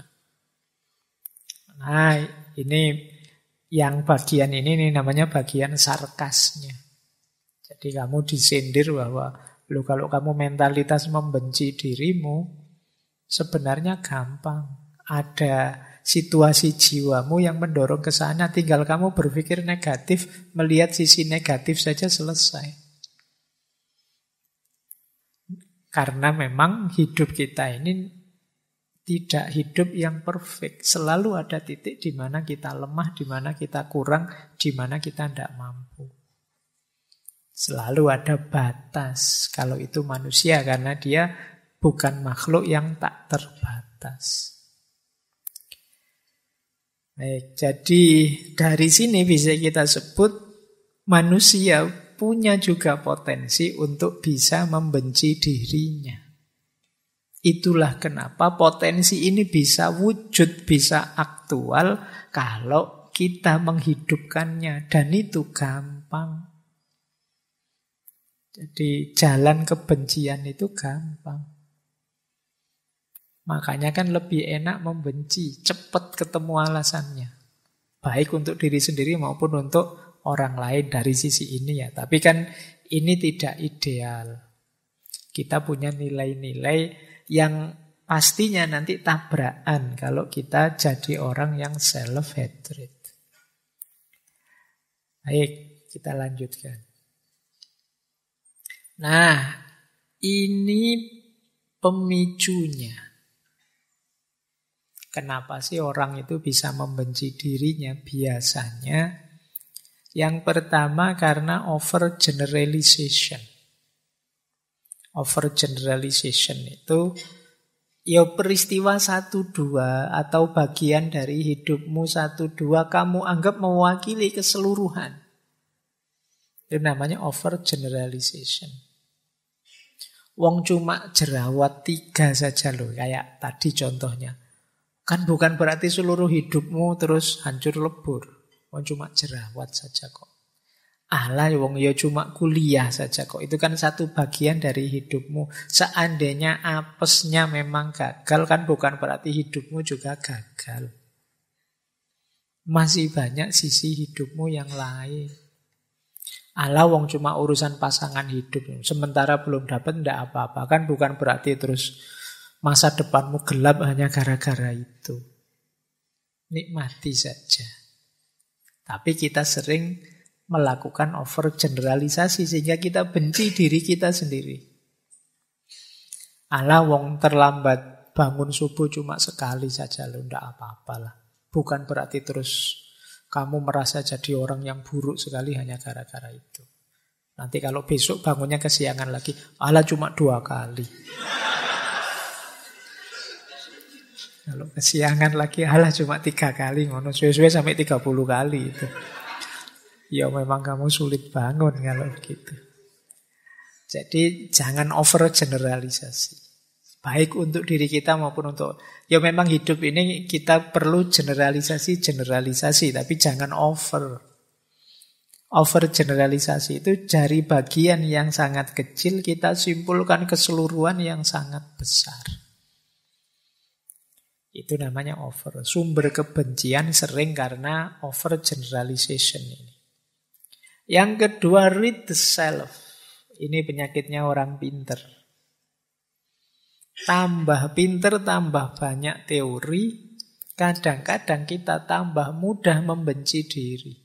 Nah, ini yang bagian ini namanya bagian sarkasnya. Jadi kamu disindir bahwa kalau kamu mentalitas membenci dirimu, sebenarnya gampang. Ada situasi jiwamu yang mendorong ke sana, tinggal kamu berpikir negatif, melihat sisi negatif saja selesai. Karena memang hidup kita ini tidak hidup yang perfect. Selalu ada titik di mana kita lemah, di mana kita kurang, di mana kita tidak mampu. Selalu ada batas. Kalau itu manusia, karena dia bukan makhluk yang tak terbatas. Baik, jadi dari sini bisa kita sebut manusia punya juga potensi untuk bisa membenci dirinya. Itulah kenapa potensi ini bisa wujud, bisa aktual kalau kita menghidupkannya, dan itu gampang. Jadi jalan kebencian itu gampang. Makanya kan lebih enak membenci, cepat ketemu alasannya. Baik untuk diri sendiri maupun untuk orang lain dari sisi ini ya. Tapi kan ini tidak ideal. Kita punya nilai-nilai yang pastinya nanti tabrakan kalau kita jadi orang yang self-hatred. Baik, kita lanjutkan. Nah, ini pemicunya. Kenapa sih orang itu bisa membenci dirinya? Biasanya yang pertama karena overgeneralization. Overgeneralization itu ya peristiwa 1-2 atau bagian dari hidupmu 1-2 kamu anggap mewakili keseluruhan. Itu namanya overgeneralization. Wong cuma jerawat 3 saja loh, kayak tadi contohnya. Kan bukan berarti seluruh hidupmu terus hancur lebur. Wong cuma jerawat saja kok. Alah wong ya cuma kuliah saja kok. Itu kan satu bagian dari hidupmu. Seandainya apesnya memang gagal, kan bukan berarti hidupmu juga gagal. Masih banyak sisi hidupmu yang lain. Alah wong cuma urusan pasangan hidup, sementara belum dapat ndak apa-apa. Kan bukan berarti terus masa depanmu gelap hanya gara-gara itu. Nikmati saja. Tapi kita sering melakukan overgeneralisasi sehingga kita benci diri kita sendiri. Alah wong terlambat bangun subuh cuma sekali saja loh, ndak apa-apalah. Bukan berarti terus kamu merasa jadi orang yang buruk sekali hanya gara-gara itu. Nanti kalau besok bangunnya kesiangan lagi, alah cuma 2 kali. Kalau kesiangan lagi, alah cuma 3 kali, ngono suwe-suwe sampai 30 kali itu. Ya memang kamu sulit bangun kalau begitu. Jadi jangan overgeneralisasi. Baik untuk diri kita maupun untuk, ya memang hidup ini kita perlu generalisasi, tapi jangan over. Overgeneralisasi itu dari bagian yang sangat kecil kita simpulkan keseluruhan yang sangat besar. Itu namanya over. Sumber kebencian sering karena over generalization ini. Yang kedua, read the self. Ini penyakitnya orang pinter. Tambah pinter, tambah banyak teori, kadang-kadang kita tambah mudah membenci diri.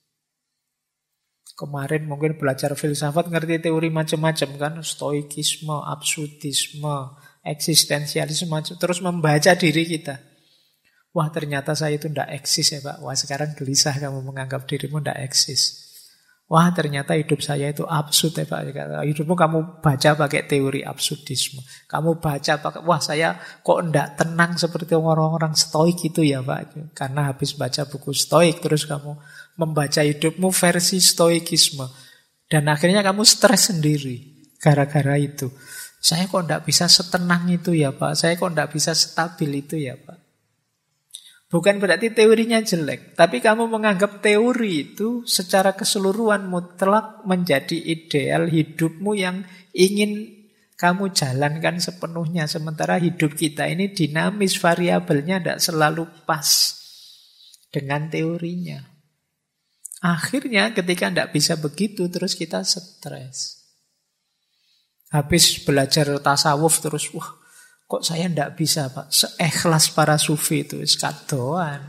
Kemarin mungkin belajar filsafat ngerti teori macam-macam kan, stoikisme, absurdisme, eksistensialisme, terus membaca diri kita. Wah ternyata saya itu tidak eksis ya Pak. Wah sekarang gelisah kamu menganggap dirimu tidak eksis. Wah ternyata hidup saya itu absurd ya Pak. Hidupmu kamu baca pakai teori absurdisme. Kamu baca pakai, wah saya kok tidak tenang seperti orang-orang stoik itu ya Pak. Karena habis baca buku stoik terus kamu membaca hidupmu versi stoikisme. Dan akhirnya kamu stres sendiri gara-gara itu. Saya kok tidak bisa setenang itu ya Pak. Saya kok tidak bisa stabil itu ya Pak. Bukan berarti teorinya jelek, tapi kamu menganggap teori itu secara keseluruhan mutlak menjadi ideal hidupmu yang ingin kamu jalankan sepenuhnya. Sementara hidup kita ini dinamis, variabelnya tidak selalu pas dengan teorinya. Akhirnya ketika tidak bisa begitu, terus kita stres. Habis belajar tasawuf terus, wah kok saya tidak bisa Pak, seikhlas para sufi itu, kadoan.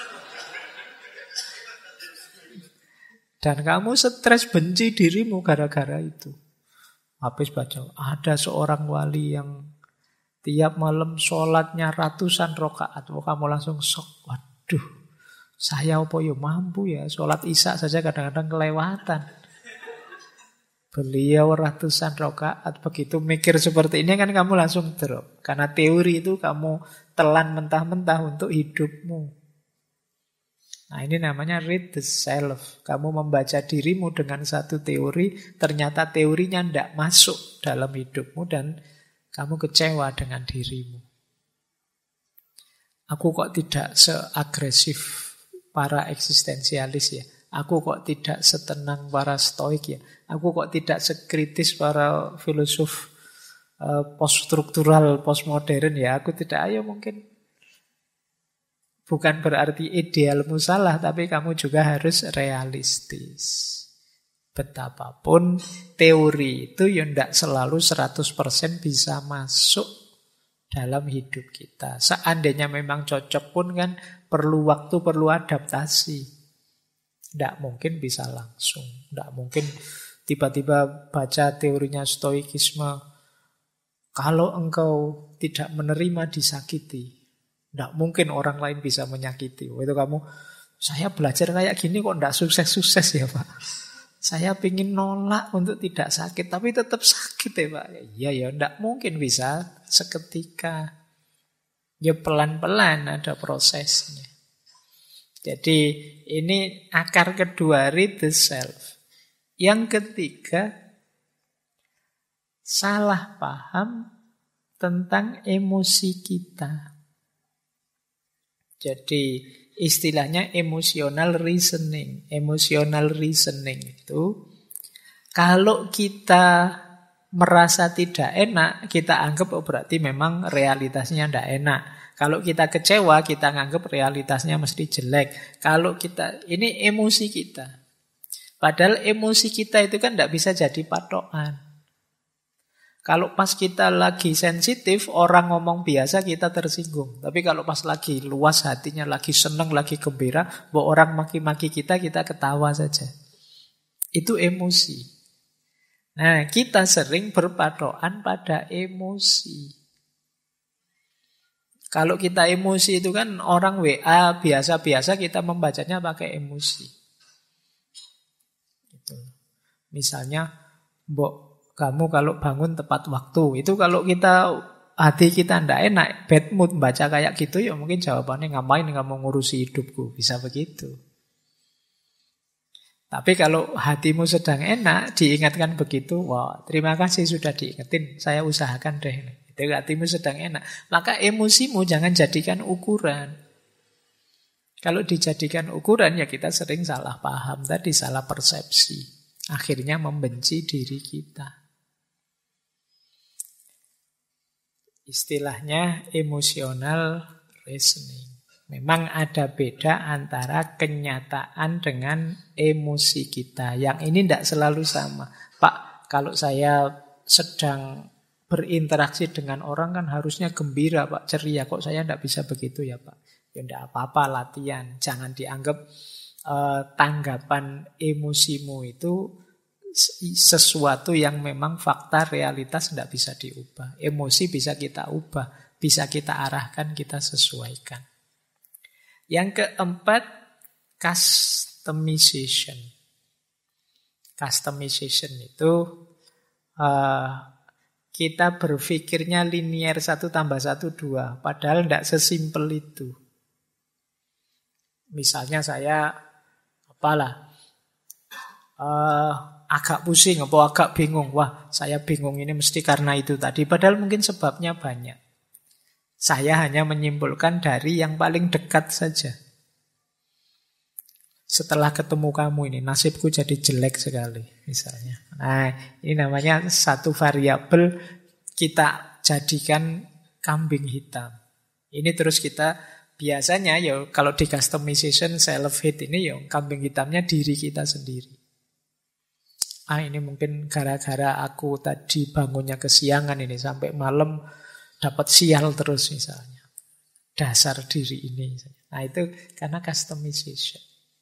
Dan kamu stres benci dirimu gara-gara itu. Habis baca, ada seorang wali yang tiap malam sholatnya ratusan rakaat. Kamu langsung sok, waduh, saya apa ya mampu ya, sholat isya saja kadang-kadang kelewatan. Beliau ratusan rakaat, begitu mikir seperti ini kan kamu langsung drop. Karena teori itu kamu telan mentah-mentah untuk hidupmu. Nah ini namanya read the self. Kamu membaca dirimu dengan satu teori, ternyata teorinya tidak masuk dalam hidupmu dan kamu kecewa dengan dirimu. Aku kok tidak seagresif para eksistensialis ya. Aku kok tidak setenang para stoik ya. Aku kok tidak sekritis para filosof poststruktural, postmodern ya. Aku tidak, ayo mungkin. Bukan berarti idealmu salah, tapi kamu juga harus realistis. Betapapun teori itu ya tidak selalu 100% bisa masuk dalam hidup kita. Seandainya memang cocok pun kan perlu waktu, perlu adaptasi. Tidak mungkin bisa langsung. Tidak mungkin tiba-tiba baca teorinya stoikisme. Kalau engkau tidak menerima disakiti, tidak mungkin orang lain bisa menyakiti. Itu kamu, saya belajar kayak gini kok tidak sukses-sukses ya Pak. Saya ingin nolak untuk tidak sakit, tapi tetap sakit ya Pak. Iya ya, tidak mungkin bisa seketika. Ya pelan-pelan ada prosesnya. Jadi ini akar kedua, read the self. Yang ketiga, salah paham tentang emosi kita. Jadi istilahnya emotional reasoning. Emotional reasoning itu kalau kita merasa tidak enak, kita anggap oh berarti memang realitasnya tidak enak. Kalau kita kecewa, kita nganggap realitasnya mesti jelek. Kalau kita, ini emosi kita. Padahal emosi kita itu kan tidak bisa jadi patokan. Kalau pas kita lagi sensitif, orang ngomong biasa kita tersinggung. Tapi kalau pas lagi luas hatinya, lagi senang, lagi gembira, bahwa orang maki-maki kita ketawa saja. Itu emosi. Nah, kita sering berpatokan pada emosi. Kalau kita emosi itu kan orang WA biasa-biasa kita membacanya pakai emosi. Gitu. Misalnya, mbok kamu kalau bangun tepat waktu. Itu kalau kita hati kita tidak enak, bad mood baca kayak gitu ya mungkin jawabannya ngapain kamu ngurusi hidupku. Bisa begitu. Tapi kalau hatimu sedang enak, diingatkan begitu, wah terima kasih sudah diingetin, saya usahakan deh. Itu hatimu sedang enak. Maka emosimu jangan jadikan ukuran. Kalau dijadikan ukuran ya kita sering salah paham tadi, salah persepsi. Akhirnya membenci diri kita. Istilahnya emotional listening. Memang ada beda antara kenyataan dengan emosi kita. Yang ini tidak selalu sama. Pak, kalau saya sedang berinteraksi dengan orang kan harusnya gembira, Pak, ceria. Kok saya tidak bisa begitu ya, Pak? Ya tidak apa-apa, latihan. Jangan dianggap tanggapan emosimu itu sesuatu yang memang fakta realitas tidak bisa diubah. Emosi bisa kita ubah, bisa kita arahkan, kita sesuaikan. Yang keempat, customization. Customization itu kita berpikirnya linear 1 tambah 1 2, padahal tidak sesimpel itu. Misalnya saya agak pusing atau agak bingung. Wah, saya bingung ini mesti karena itu tadi. Padahal mungkin sebabnya banyak. Saya hanya menyimpulkan dari yang paling dekat saja. Setelah ketemu kamu ini, nasibku jadi jelek sekali, misalnya. Nah, ini namanya satu variabel kita jadikan kambing hitam. Ini terus kita biasanya ya kalau di customization self-hate ini ya kambing hitamnya diri kita sendiri. Ini mungkin gara-gara aku tadi bangunnya kesiangan ini sampai malam dapat sial terus misalnya. Dasar diri ini. Nah itu karena customization.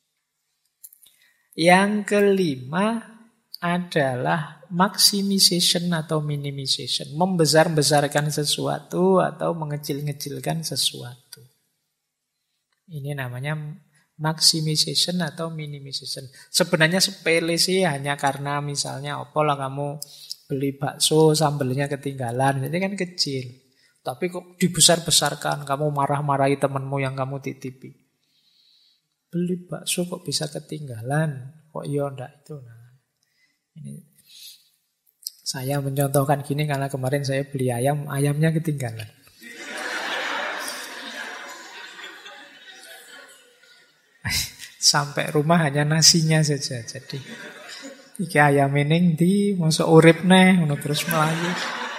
Yang kelima adalah maximization atau minimization. Membesar-besarkan sesuatu atau mengecil-ngecilkan sesuatu. Ini namanya maximization atau minimization. Sebenarnya sepele sih, hanya karena misalnya apalah kamu beli bakso sambelnya ketinggalan, jadi kan kecil. Tapi kok dibesar-besarkan, kamu marah-marahi temanmu yang kamu titipi. Beli bakso kok bisa ketinggalan? Kok iya ndak itu? Nah, ini saya mencontohkan gini karena kemarin saya beli ayam, ayamnya ketinggalan. Sampai rumah hanya nasinya saja. Jadi iki ayam ini di masuk urip neh ngono terus melayu.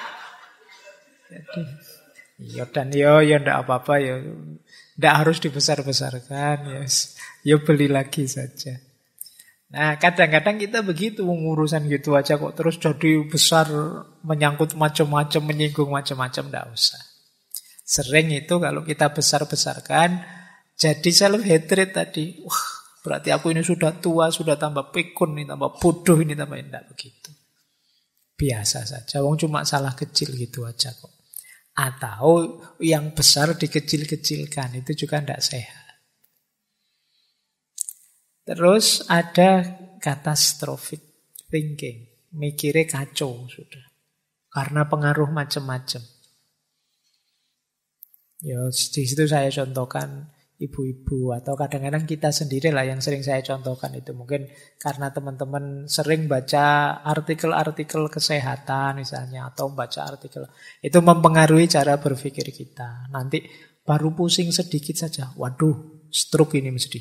Jadi iya dan ya ndak apa-apa ya. Ndak harus dibesar-besarkan ya. Ya beli lagi saja. Nah, kadang-kadang kita begitu urusan gitu aja kok terus jadi besar, menyangkut macam-macam, menyinggung macam-macam, ndak usah. Sering itu kalau kita besar-besarkan jadi self-hatred tadi. Wah, berarti aku ini sudah tua, sudah tambah pikun, ini tambah bodoh, ini tambah enggak begitu. Biasa saja, wong cuma salah kecil gitu aja kok. Atau yang besar dikecil-kecilkan, itu juga enggak sehat. Terus ada catastrophic thinking, mikirnya kacau sudah. Karena pengaruh macam-macam. Ya, di situ saya contohkan ibu-ibu atau kadang-kadang kita sendiri lah yang sering saya contohkan itu. Mungkin karena teman-teman sering baca artikel-artikel kesehatan misalnya atau baca artikel. Itu mempengaruhi cara berpikir kita. Nanti baru pusing sedikit saja. Waduh, stroke ini mesti.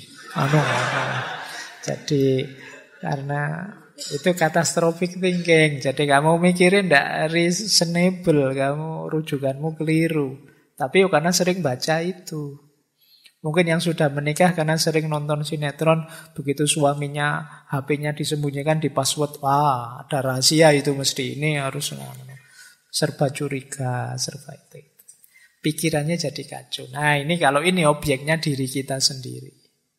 Jadi karena itu catastrophic thinking. Jadi kamu mikirin tidak reasonable, kamu rujukanmu keliru. Tapi karena sering baca itu. Mungkin yang sudah menikah karena sering nonton sinetron, begitu suaminya HP-nya disembunyikan di password, wah ada rahasia itu mesti ini harus serba curiga, serba itu. Pikirannya jadi kacau. Nah ini kalau ini objeknya diri kita sendiri.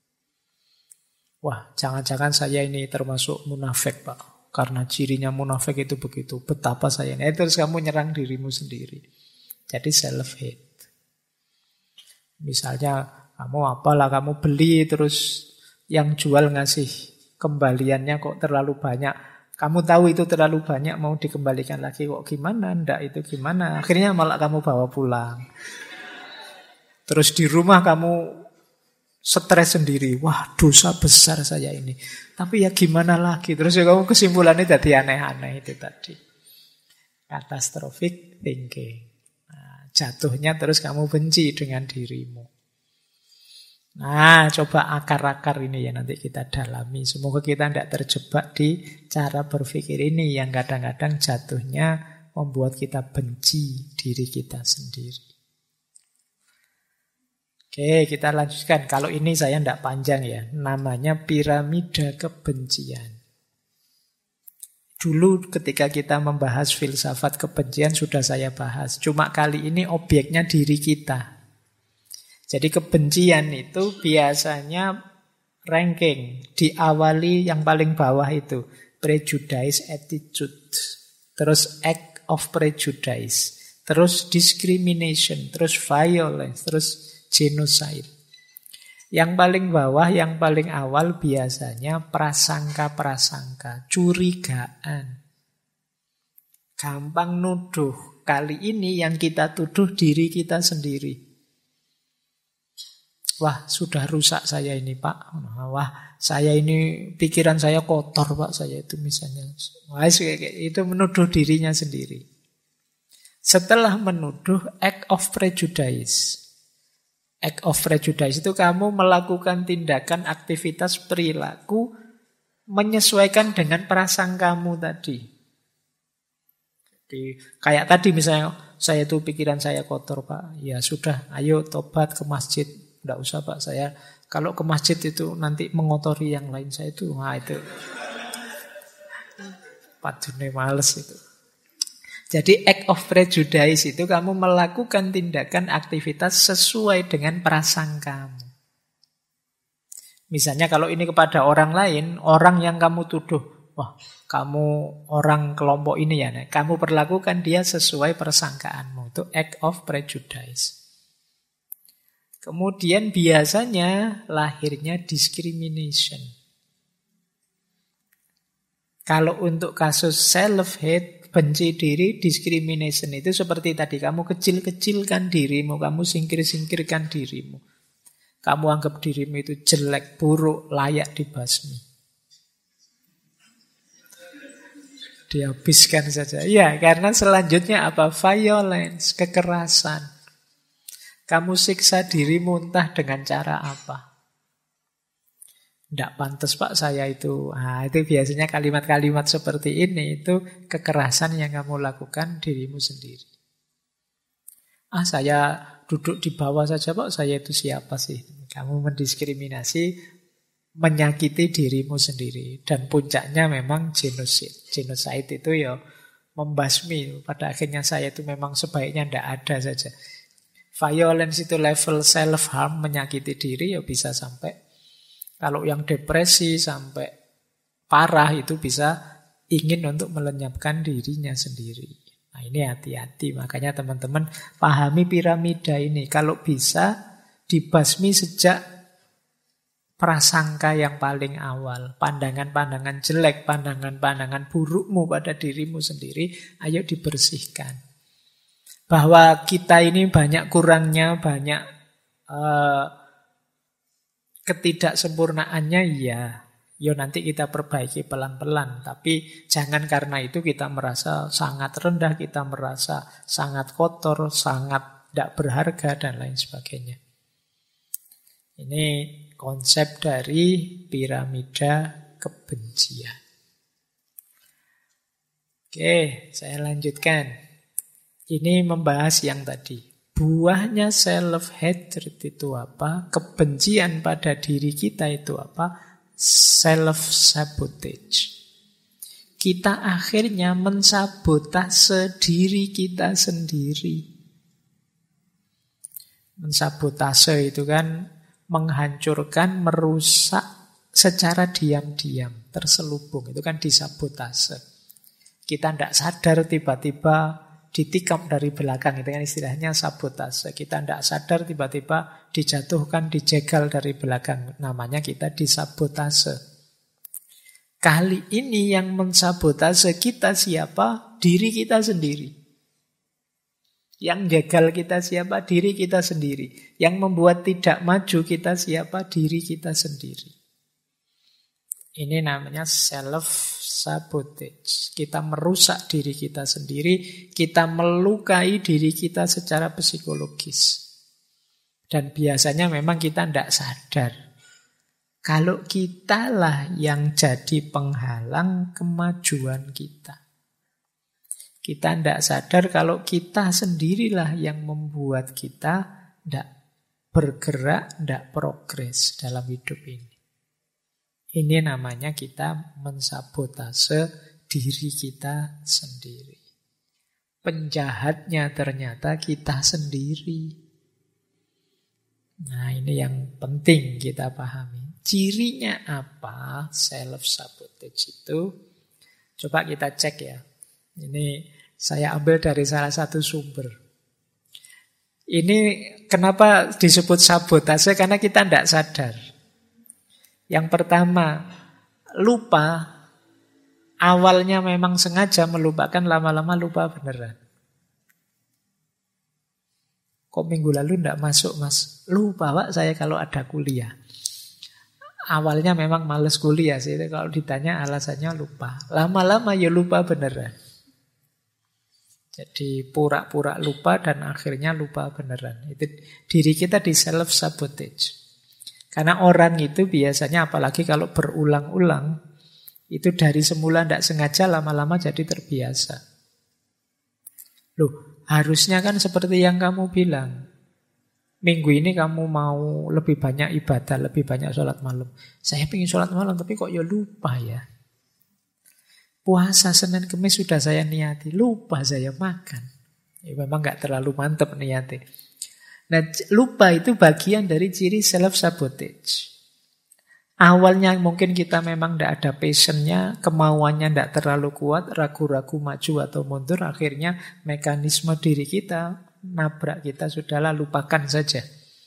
Wah jangan-jangan saya ini termasuk munafik Pak. Karena cirinya munafik itu begitu. Betapa saya ini. Terus kamu nyerang dirimu sendiri. Jadi self-hate. Misalnya kamu beli terus yang jual ngasih kembaliannya kok terlalu banyak. Kamu tahu itu terlalu banyak mau dikembalikan lagi kok gimana? Ndak itu gimana? Akhirnya malah kamu bawa pulang. Terus di rumah kamu stres sendiri. Wah dosa besar saya ini. Tapi ya gimana lagi? Terus ya kamu kesimpulannya jadi aneh-aneh itu tadi. Catastrophic thinking. Nah, jatuhnya terus kamu benci dengan dirimu. Nah, coba akar-akar ini ya nanti kita dalami. Semoga kita tidak terjebak di cara berpikir ini yang kadang-kadang jatuhnya membuat kita benci diri kita sendiri. Oke, kita lanjutkan. Kalau ini saya tidak panjang ya. Namanya piramida kebencian. Dulu ketika kita membahas filsafat kebencian sudah saya bahas. Cuma kali ini objeknya diri kita. Jadi kebencian itu biasanya ranking. Diawali yang paling bawah itu. Prejudice attitude. Terus act of prejudice. Terus discrimination. Terus violence. Terus genocide. Yang paling bawah, yang paling awal biasanya prasangka-prasangka, curigaan. Gampang nuduh. Kali ini yang kita tuduh diri kita sendiri. Wah, sudah rusak saya ini, Pak. Wah, saya ini pikiran saya kotor, Pak. Saya itu misalnya. Wah, itu menuduh dirinya sendiri. Setelah menuduh, act of prejudice. Act of prejudice itu kamu melakukan tindakan, aktivitas, perilaku menyesuaikan dengan prasangkamu tadi. Jadi, kayak tadi misalnya, saya itu pikiran saya kotor, Pak. Ya sudah, ayo tobat ke masjid. Tidak usah, Pak, saya kalau ke masjid itu nanti mengotori yang lain saya itu. Nah itu padune males itu. Jadi act of prejudice itu kamu melakukan tindakan aktivitas sesuai dengan prasangkamu. Misalnya kalau ini kepada orang lain, orang yang kamu tuduh, wah kamu orang kelompok ini ya, kamu perlakukan dia sesuai persangkaanmu. Itu act of prejudice. Kemudian biasanya lahirnya discrimination. Kalau untuk kasus self-hate, benci diri, discrimination itu seperti tadi. Kamu kecil-kecilkan dirimu, kamu singkir-singkirkan dirimu. Kamu anggap dirimu itu jelek, buruk, layak dibasmi. Dihabiskan saja. Ya, karena selanjutnya apa? Violence, kekerasan. Kamu siksa dirimu entah dengan cara apa. Tidak pantas, Pak, saya itu. Nah, itu biasanya kalimat-kalimat seperti ini. Itu kekerasan yang kamu lakukan dirimu sendiri. Saya duduk di bawah saja, Pak. Saya itu siapa sih? Kamu mendiskriminasi, menyakiti dirimu sendiri. Dan puncaknya memang genocide. Genocide itu ya membasmi. Pada akhirnya saya itu memang sebaiknya tidak ada saja. Violence itu level self-harm, menyakiti diri ya bisa sampai. Kalau yang depresi sampai parah itu bisa ingin untuk melenyapkan dirinya sendiri. Nah ini hati-hati, makanya teman-teman pahami piramida ini. Kalau bisa dibasmi sejak prasangka yang paling awal. Pandangan-pandangan jelek, pandangan-pandangan burukmu pada dirimu sendiri, ayo dibersihkan. Bahwa kita ini banyak kurangnya, banyak ketidaksempurnaannya, ya nanti kita perbaiki pelan-pelan. Tapi jangan karena itu kita merasa sangat rendah, kita merasa sangat kotor, sangat tidak berharga, dan lain sebagainya. Ini konsep dari piramida kebencian. Oke, saya lanjutkan. Ini membahas yang tadi. Buahnya self-hatred itu apa? Kebencian pada diri kita itu apa? Self-sabotage. Kita akhirnya mensabotase diri kita sendiri. Mensabotase itu kan menghancurkan, merusak secara diam-diam, terselubung. Itu kan disabotase. Kita tidak sadar tiba-tiba ditikam dari belakang, itu kan istilahnya sabotase. Kita tidak sadar tiba-tiba dijatuhkan, dijegal dari belakang, namanya kita disabotase. Kali ini yang mensabotase kita siapa? Diri kita sendiri. Yang jegal kita siapa? Diri kita sendiri. Yang membuat tidak maju kita siapa? Diri kita sendiri. Ini namanya self-sabotage. Kita merusak diri kita sendiri, kita melukai diri kita secara psikologis. Dan biasanya memang kita tidak sadar. Kalau kitalah yang jadi penghalang kemajuan kita. Kita tidak sadar kalau kita sendirilah yang membuat kita tidak bergerak, tidak progres dalam hidup ini. Ini namanya kita mensabotase diri kita sendiri. Penjahatnya ternyata kita sendiri. Nah, ini yang penting kita pahami. Cirinya apa self-sabotage itu? Coba kita cek ya. Ini saya ambil dari salah satu sumber. Ini kenapa disebut sabotase? Karena kita tidak sadar. Yang pertama, lupa. Awalnya memang sengaja melupakan, lama-lama lupa beneran. Kok minggu lalu tidak masuk, Mas? Lupa, Pak, saya kalau ada kuliah. Awalnya memang males kuliah sih. Kalau ditanya alasannya lupa. Lama-lama ya lupa beneran. Jadi pura-pura lupa dan akhirnya lupa beneran. Itu diri kita di self-sabotage. Karena orang itu biasanya apalagi kalau berulang-ulang, itu dari semula tidak sengaja lama-lama jadi terbiasa. Loh, harusnya kan seperti yang kamu bilang. Minggu ini kamu mau lebih banyak ibadah, lebih banyak sholat malam. Saya pengen sholat malam tapi kok ya lupa ya. Puasa Senin Kemis sudah saya niati, lupa saya makan. Ya, memang nggak terlalu mantap niati. Nah, lupa itu bagian dari ciri self-sabotage. Awalnya mungkin kita memang tidak ada passionnya, kemauannya tidak terlalu kuat, ragu-ragu maju atau mundur, akhirnya mekanisme diri kita nabrak kita, sudahlah lupakan saja.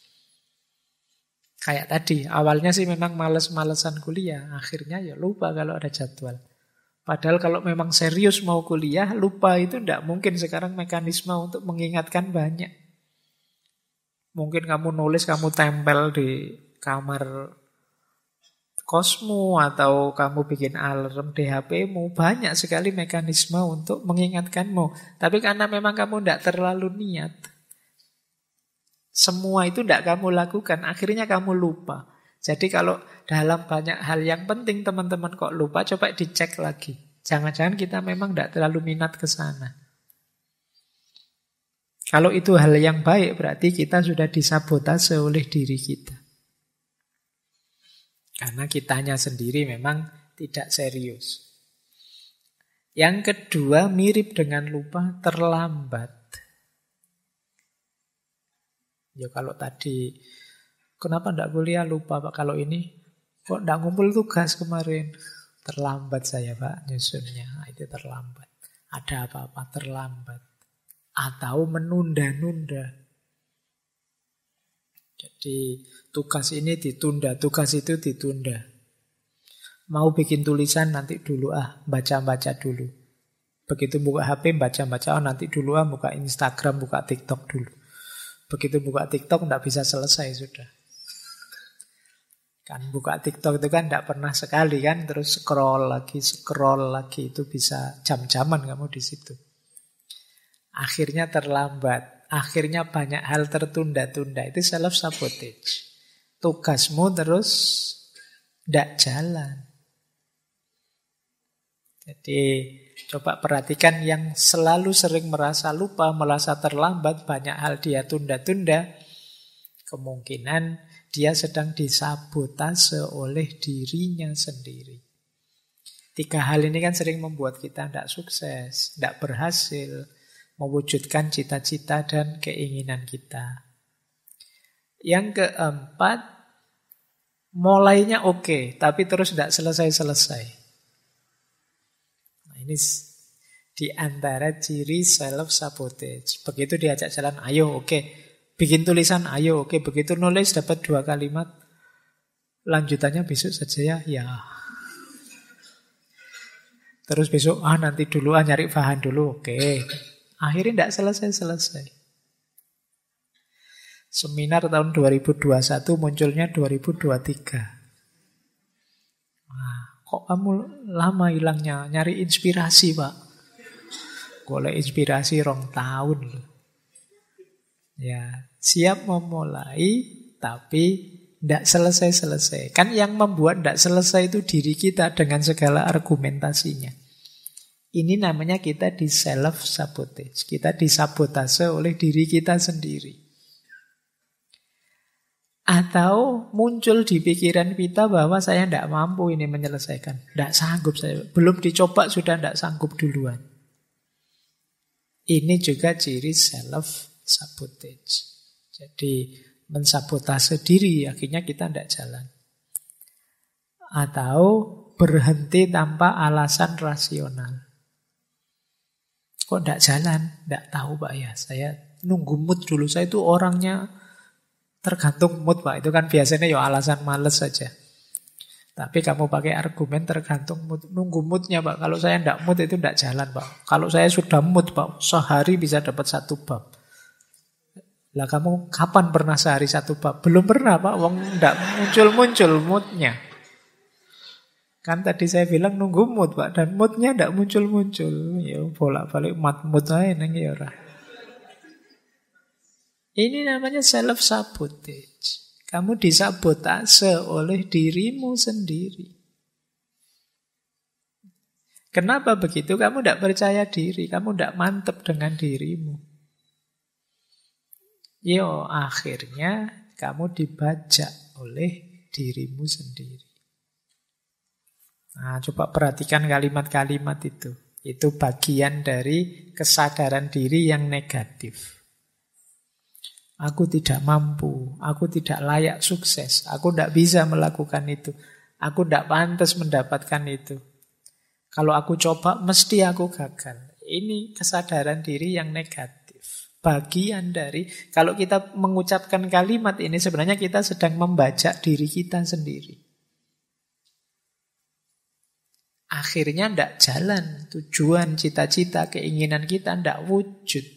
Kayak tadi, awalnya sih memang males-malesan kuliah, akhirnya ya lupa kalau ada jadwal. Padahal kalau memang serius mau kuliah, lupa itu tidak mungkin sekarang mekanisme untuk mengingatkan banyak. Mungkin kamu nulis, kamu tempel di kamar kosmu atau kamu bikin alarm di HP-mu, banyak sekali mekanisme untuk mengingatkanmu. Tapi karena memang kamu tidak terlalu niat, semua itu tidak kamu lakukan, akhirnya kamu lupa. Jadi kalau dalam banyak hal yang penting teman-teman kok lupa, coba dicek lagi. Jangan-jangan kita memang tidak terlalu minat ke sana. Kalau itu hal yang baik, berarti kita sudah disabotase oleh diri kita. Karena kitanya sendiri memang tidak serius. Yang kedua, mirip dengan lupa, terlambat. Ya kalau tadi, kenapa tidak kuliah lupa Pak? Kalau ini, kok tidak ngumpul tugas kemarin? Terlambat saya Pak nyusunnya, itu terlambat. Ada apa-apa terlambat. Atau menunda-nunda. Jadi tugas ini ditunda, tugas itu ditunda. Mau bikin tulisan nanti dulu baca-baca dulu. Begitu buka HP baca-baca, nanti dulu buka Instagram, buka TikTok dulu. Begitu buka TikTok tidak bisa selesai sudah. Kan buka TikTok itu kan tidak pernah sekali kan, terus scroll lagi itu bisa jam-jaman kamu di situ. Akhirnya terlambat, akhirnya banyak hal tertunda-tunda, itu self-sabotage. Tugasmu terus tidak jalan. Jadi coba perhatikan yang selalu sering merasa lupa, merasa terlambat, banyak hal dia tunda-tunda, kemungkinan dia sedang disabotase oleh dirinya sendiri. 3 hal ini kan sering membuat kita tidak sukses, tidak berhasil mewujudkan cita-cita dan keinginan kita. Yang keempat, mulainya oke, tapi terus tidak selesai-selesai. Nah, ini di antara ciri self-sabotage. Begitu diajak jalan, ayo oke. Bikin tulisan, ayo oke. Begitu nulis dapat 2 kalimat, lanjutannya besok saja ya. Terus besok, nanti dulu nyari bahan dulu, oke. Akhirnya tidak selesai-selesai. Seminar tahun 2021 munculnya 2023. Kok kamu lama hilangnya? Nyari inspirasi, Pak. Golek inspirasi 2 tahun loh. Ya, siap memulai tapi tidak selesai-selesai. Kan yang membuat tidak selesai itu diri kita dengan segala argumentasinya. Ini namanya kita di self-sabotage. Kita disabotase oleh diri kita sendiri. Atau muncul di pikiran kita bahwa saya tidak mampu ini menyelesaikan. Tidak sanggup saya. Belum dicoba sudah tidak sanggup duluan. Ini juga ciri self-sabotage. Jadi mensabotase diri, akhirnya kita tidak jalan. Atau berhenti tanpa alasan rasional. Kok tidak jalan? Tidak tahu Pak ya. Saya nunggu mood dulu. Saya itu orangnya tergantung mood Pak. Itu kan biasanya ya alasan males saja. Tapi kamu pakai argumen tergantung mood. Nunggu moodnya Pak. Kalau saya tidak mood itu tidak jalan Pak. Kalau saya sudah mood Pak, sehari bisa dapat 1 bab. Lah kamu kapan pernah sehari 1 bab? Belum pernah Pak. Wong tidak muncul-muncul moodnya. Kan tadi saya bilang nunggu mood Pak. Dan moodnya tidak muncul-muncul. Ya bolak-balik mood aja neng ya ora. Ini namanya self-sabotage. Kamu disabotase oleh dirimu sendiri. Kenapa begitu? Kamu tidak percaya diri. Kamu tidak mantap dengan dirimu. Yo, akhirnya kamu dibajak oleh dirimu sendiri. Nah, coba perhatikan kalimat-kalimat itu. Itu bagian dari kesadaran diri yang negatif. Aku tidak mampu, aku tidak layak sukses, aku tidak bisa melakukan itu, aku tidak pantas mendapatkan itu. Kalau aku coba, mesti aku gagal. Ini kesadaran diri yang negatif. Bagian dari, kalau kita mengucapkan kalimat ini, sebenarnya kita sedang membajak diri kita sendiri. Akhirnya tidak jalan, tujuan, cita-cita, keinginan kita tidak wujud.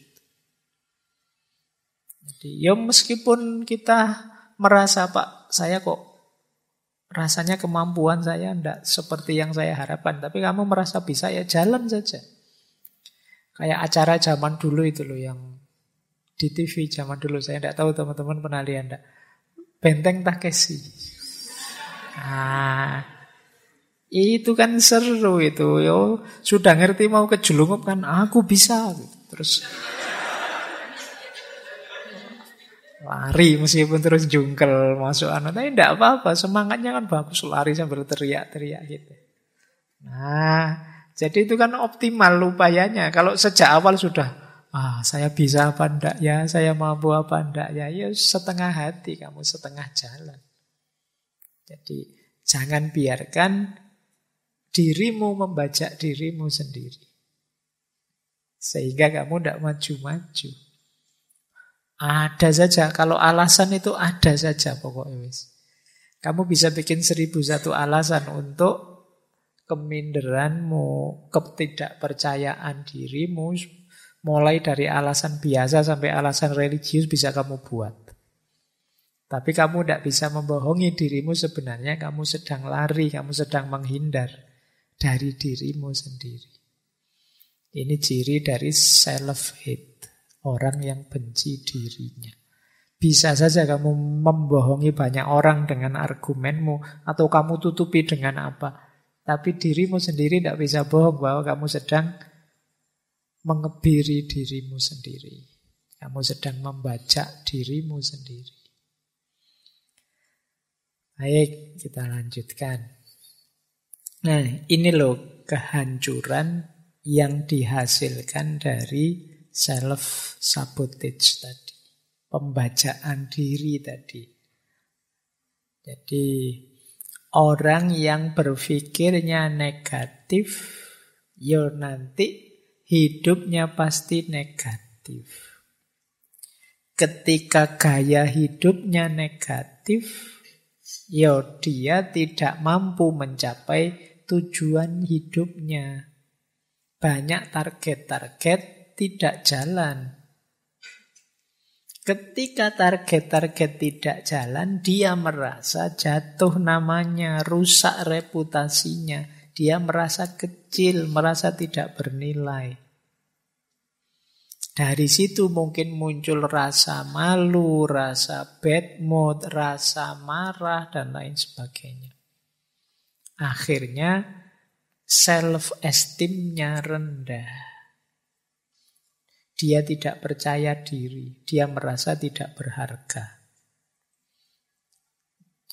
Jadi, ya meskipun kita merasa Pak, saya kok rasanya kemampuan saya tidak seperti yang saya harapkan. Tapi kamu merasa bisa, ya jalan saja. Kayak acara zaman dulu itu loh, yang di TV zaman dulu. Saya tidak tahu teman-teman pernah lihat enggak. Benteng Takeshi. Nah, itu kan seru itu. Yo, sudah ngerti mau kejelungup kan, aku bisa. Terus lari meskipun terus jungkel masuk tapi tidak apa-apa, semangatnya kan bagus, lari sambil teriak-teriak gitu. Nah, jadi itu kan optimal upayanya. Kalau sejak awal sudah, saya bisa apa enggak ya, saya mampu apa enggak ya, ya setengah hati kamu, setengah jalan. Jadi jangan biarkan dirimu membajak dirimu sendiri, sehingga kamu tidak maju-maju. Ada saja, kalau alasan itu ada saja pokoknya wis. Kamu bisa bikin 1001 alasan untuk keminderanmu, ketidakpercayaan dirimu. Mulai dari alasan biasa sampai alasan religius bisa kamu buat. Tapi kamu tidak bisa membohongi dirimu, sebenarnya kamu sedang lari, kamu sedang menghindar dari dirimu sendiri. Ini ciri dari self-hate. Orang yang benci dirinya. Bisa saja kamu membohongi banyak orang dengan argumenmu, atau kamu tutupi dengan apa. Tapi dirimu sendiri tidak bisa bohong bahwa kamu sedang mengebiri dirimu sendiri. Kamu sedang membajak dirimu sendiri. Baik, kita lanjutkan. Nah, ini loh kehancuran yang dihasilkan dari self-sabotage tadi. Pembajaan diri tadi. Jadi orang yang berpikirnya negatif, ya nanti hidupnya pasti negatif. Ketika gaya hidupnya negatif, ya dia tidak mampu mencapai tujuan hidupnya. Banyak target-target tidak jalan. Ketika target-target tidak jalan, dia merasa jatuh namanya, rusak reputasinya. Dia merasa kecil, merasa tidak bernilai. Dari situ mungkin muncul rasa malu, rasa bad mood, rasa marah, dan lain sebagainya. Akhirnya self-esteem-nya rendah. Dia tidak percaya diri, dia merasa tidak berharga.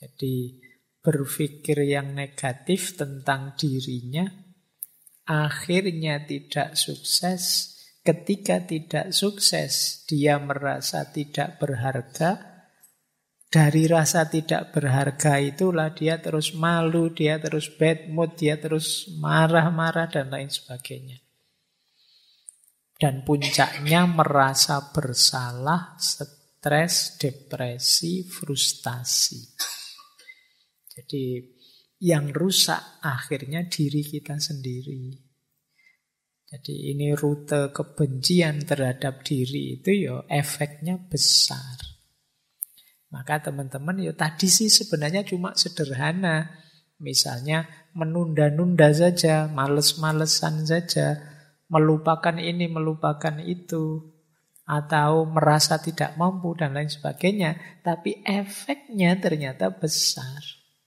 Jadi berpikir yang negatif tentang dirinya, akhirnya tidak sukses. Ketika tidak sukses, dia merasa tidak berharga. Dari rasa tidak berharga itulah dia terus malu, dia terus bad mood, dia terus marah-marah dan lain sebagainya. Dan puncaknya merasa bersalah, stres, depresi, frustasi. Jadi yang rusak akhirnya diri kita sendiri. Jadi ini rute kebencian terhadap diri itu ya efeknya besar. Maka teman-teman ya tadi sih sebenarnya cuma sederhana. Misalnya menunda-nunda saja, males-malesan saja, melupakan ini, melupakan itu, atau merasa tidak mampu dan lain sebagainya. Tapi efeknya ternyata besar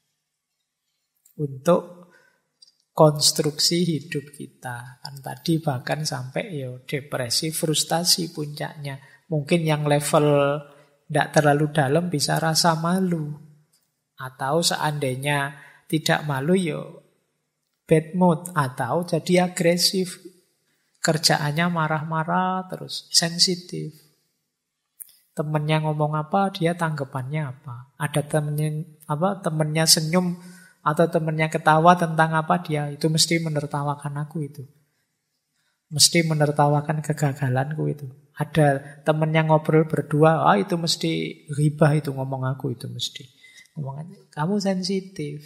untuk konstruksi hidup kita. Kan tadi bahkan sampai ya depresi, frustasi puncaknya. Mungkin yang level tidak terlalu dalam bisa rasa malu. Atau seandainya tidak malu ya bad mood. Atau jadi agresif. Kerjaannya marah-marah terus, sensitif. Temennya ngomong apa, dia tanggapannya apa. Ada temennya senyum atau temennya ketawa tentang apa, dia itu mesti menertawakan aku itu. Mesti menertawakan kegagalanku itu. Ada temennya ngobrol berdua, itu mesti ghibah itu ngomong aku itu mesti. Ngomong kamu sensitif.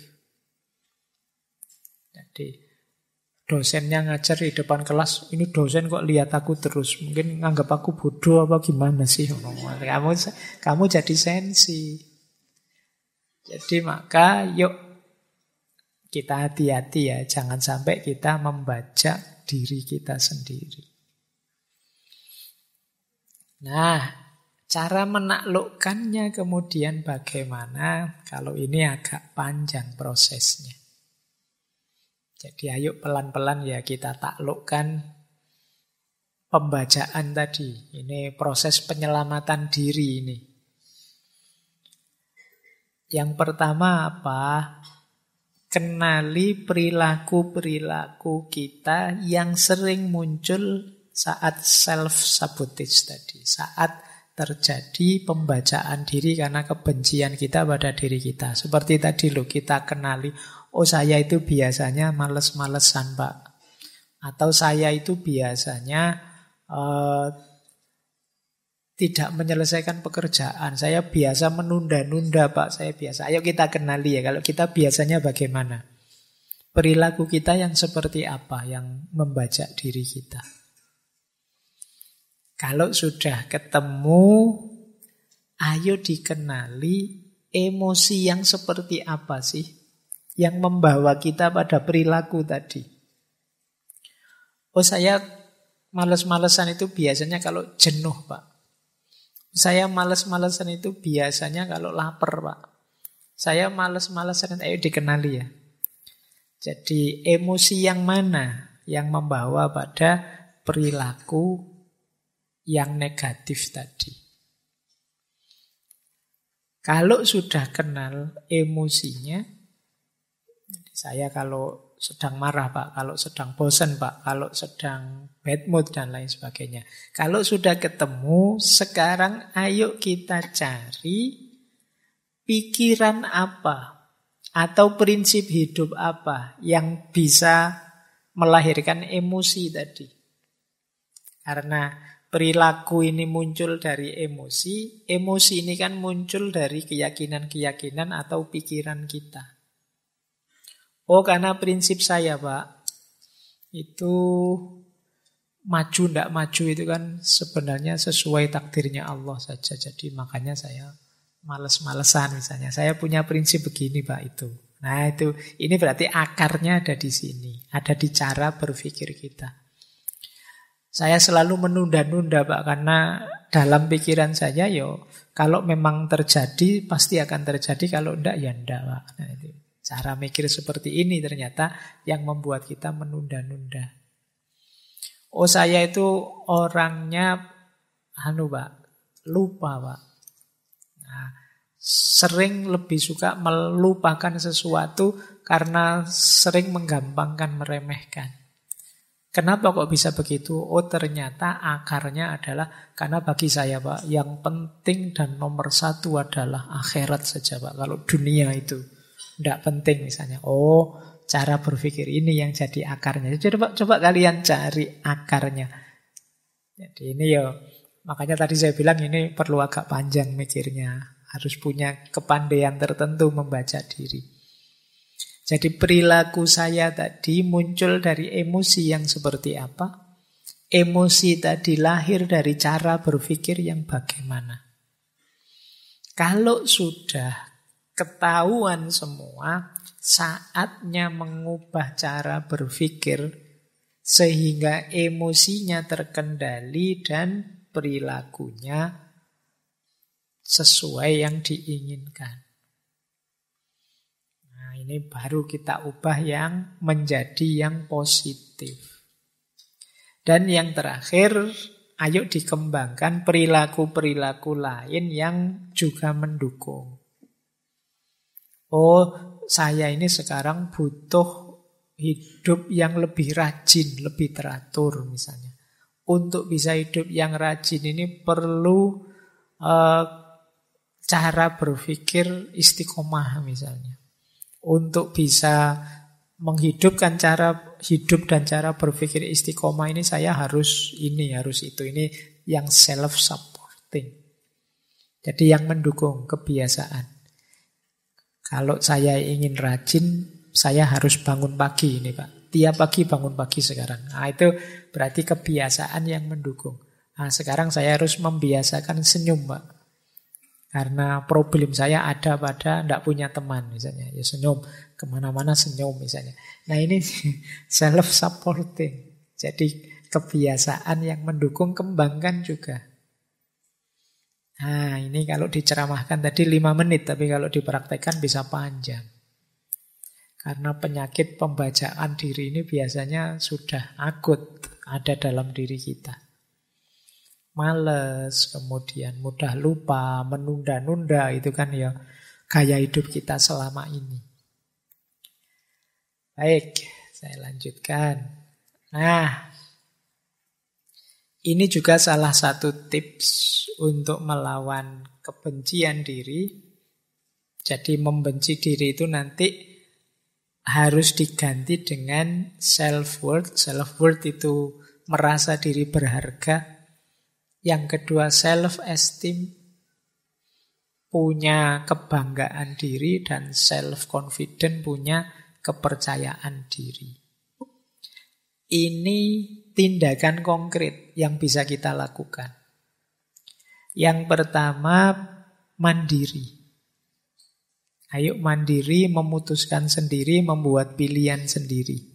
Jadi dosennya ngajar di depan kelas, ini dosen kok lihat aku terus, mungkin nganggap aku bodoh apa gimana sih? Kamu jadi sensi. Jadi maka yuk kita hati-hati ya, jangan sampai kita membajak diri kita sendiri. Nah, cara menaklukkannya kemudian bagaimana? Kalau ini agak panjang prosesnya. Jadi ayo pelan-pelan ya kita taklukkan pembajaan tadi. Ini proses penyelamatan diri ini. Yang pertama apa? Kenali perilaku-perilaku kita yang sering muncul saat self-sabotage tadi. Saat terjadi pembajaan diri karena kebencian kita pada diri kita. Seperti tadi loh, kita kenali, oh saya itu biasanya males-malesan Pak. Atau saya itu biasanya tidak menyelesaikan pekerjaan. Saya biasa menunda-nunda Pak. Saya biasa. Ayo kita kenali ya. Kalau kita biasanya bagaimana? Perilaku kita yang seperti apa yang membajak diri kita? Kalau sudah ketemu, ayo dikenali emosi yang seperti apa sih yang membawa kita pada perilaku tadi. Oh saya males-malesan itu biasanya kalau jenuh Pak. Saya males-malesan itu biasanya kalau lapar, Pak. Saya males-malesan, ayo dikenali ya. Jadi emosi yang mana yang membawa pada perilaku yang negatif tadi. Kalau sudah kenal emosinya, saya kalau sedang marah Pak, kalau sedang bosan Pak, kalau sedang bad mood dan lain sebagainya. Kalau sudah ketemu, sekarang ayo kita cari pikiran apa atau prinsip hidup apa yang bisa melahirkan emosi tadi. Karena perilaku ini muncul dari emosi, emosi ini kan muncul dari keyakinan-keyakinan atau pikiran kita. Oh karena prinsip saya Pak, itu maju ndak maju itu kan sebenarnya sesuai takdirnya Allah saja. Jadi makanya saya males-malesan misalnya. Saya punya prinsip begini Pak itu. Nah itu, ini berarti akarnya ada di sini. Ada di cara berpikir kita. Saya selalu menunda-nunda Pak, karena dalam pikiran saya kalau memang terjadi pasti akan terjadi, kalau enggak ya enggak Pak. Nah itu. Cara mikir seperti ini ternyata yang membuat kita menunda-nunda. Oh saya itu orangnya Pak, lupa Pak. Nah, sering lebih suka melupakan sesuatu karena sering menggampangkan, meremehkan. Kenapa kok bisa begitu? Oh, ternyata akarnya adalah karena bagi saya, Pak, yang penting dan nomor satu adalah akhirat saja, Pak. Kalau dunia itu tidak penting misalnya. Oh, cara berpikir ini yang jadi akarnya. Coba kalian cari akarnya. Jadi ini ya, makanya tadi saya bilang ini perlu agak panjang mikirnya. Harus punya kepandaian tertentu membaca diri. Jadi perilaku saya tadi muncul dari emosi yang seperti apa? Emosi tadi lahir dari cara berpikir yang bagaimana. Kalau sudah ketahuan semua, saatnya mengubah cara berpikir sehingga emosinya terkendali dan perilakunya sesuai yang diinginkan. Nah, ini baru kita ubah yang menjadi yang positif. Dan yang terakhir, ayo dikembangkan perilaku-perilaku lain yang juga mendukung. Oh, saya ini sekarang butuh hidup yang lebih rajin, lebih teratur misalnya. Untuk bisa hidup yang rajin ini perlu cara berpikir istiqomah misalnya. Untuk bisa menghidupkan cara hidup dan cara berpikir istiqomah ini saya harus ini, harus itu. Ini yang self-supporting. Jadi yang mendukung kebiasaan. Kalau saya ingin rajin, saya harus bangun pagi ini, Pak. Tiap pagi bangun pagi sekarang. Nah, itu berarti kebiasaan yang mendukung. Nah, sekarang saya harus membiasakan senyum, Pak. Karena problem saya ada pada tidak punya teman misalnya. Ya senyum, kemana-mana senyum misalnya. Nah ini self-supporting. Jadi kebiasaan yang mendukung, kembangkan juga. Nah ini kalau diceramahkan tadi 5 menit, tapi kalau dipraktekkan bisa panjang. Karena penyakit pembacaan diri ini biasanya sudah akut ada dalam diri kita. Males, kemudian mudah lupa, menunda-nunda, itu kan ya gaya hidup kita selama ini. Baik, saya lanjutkan. Nah, ini juga salah satu tips untuk melawan kebencian diri. Jadi membenci diri itu nanti harus diganti dengan self-worth. Self-worth itu merasa diri berharga. Yang kedua self-esteem, punya kebanggaan diri, dan self-confident, punya kepercayaan diri. Ini tindakan konkret yang bisa kita lakukan. Yang pertama, mandiri. Ayo mandiri, memutuskan sendiri, membuat pilihan sendiri.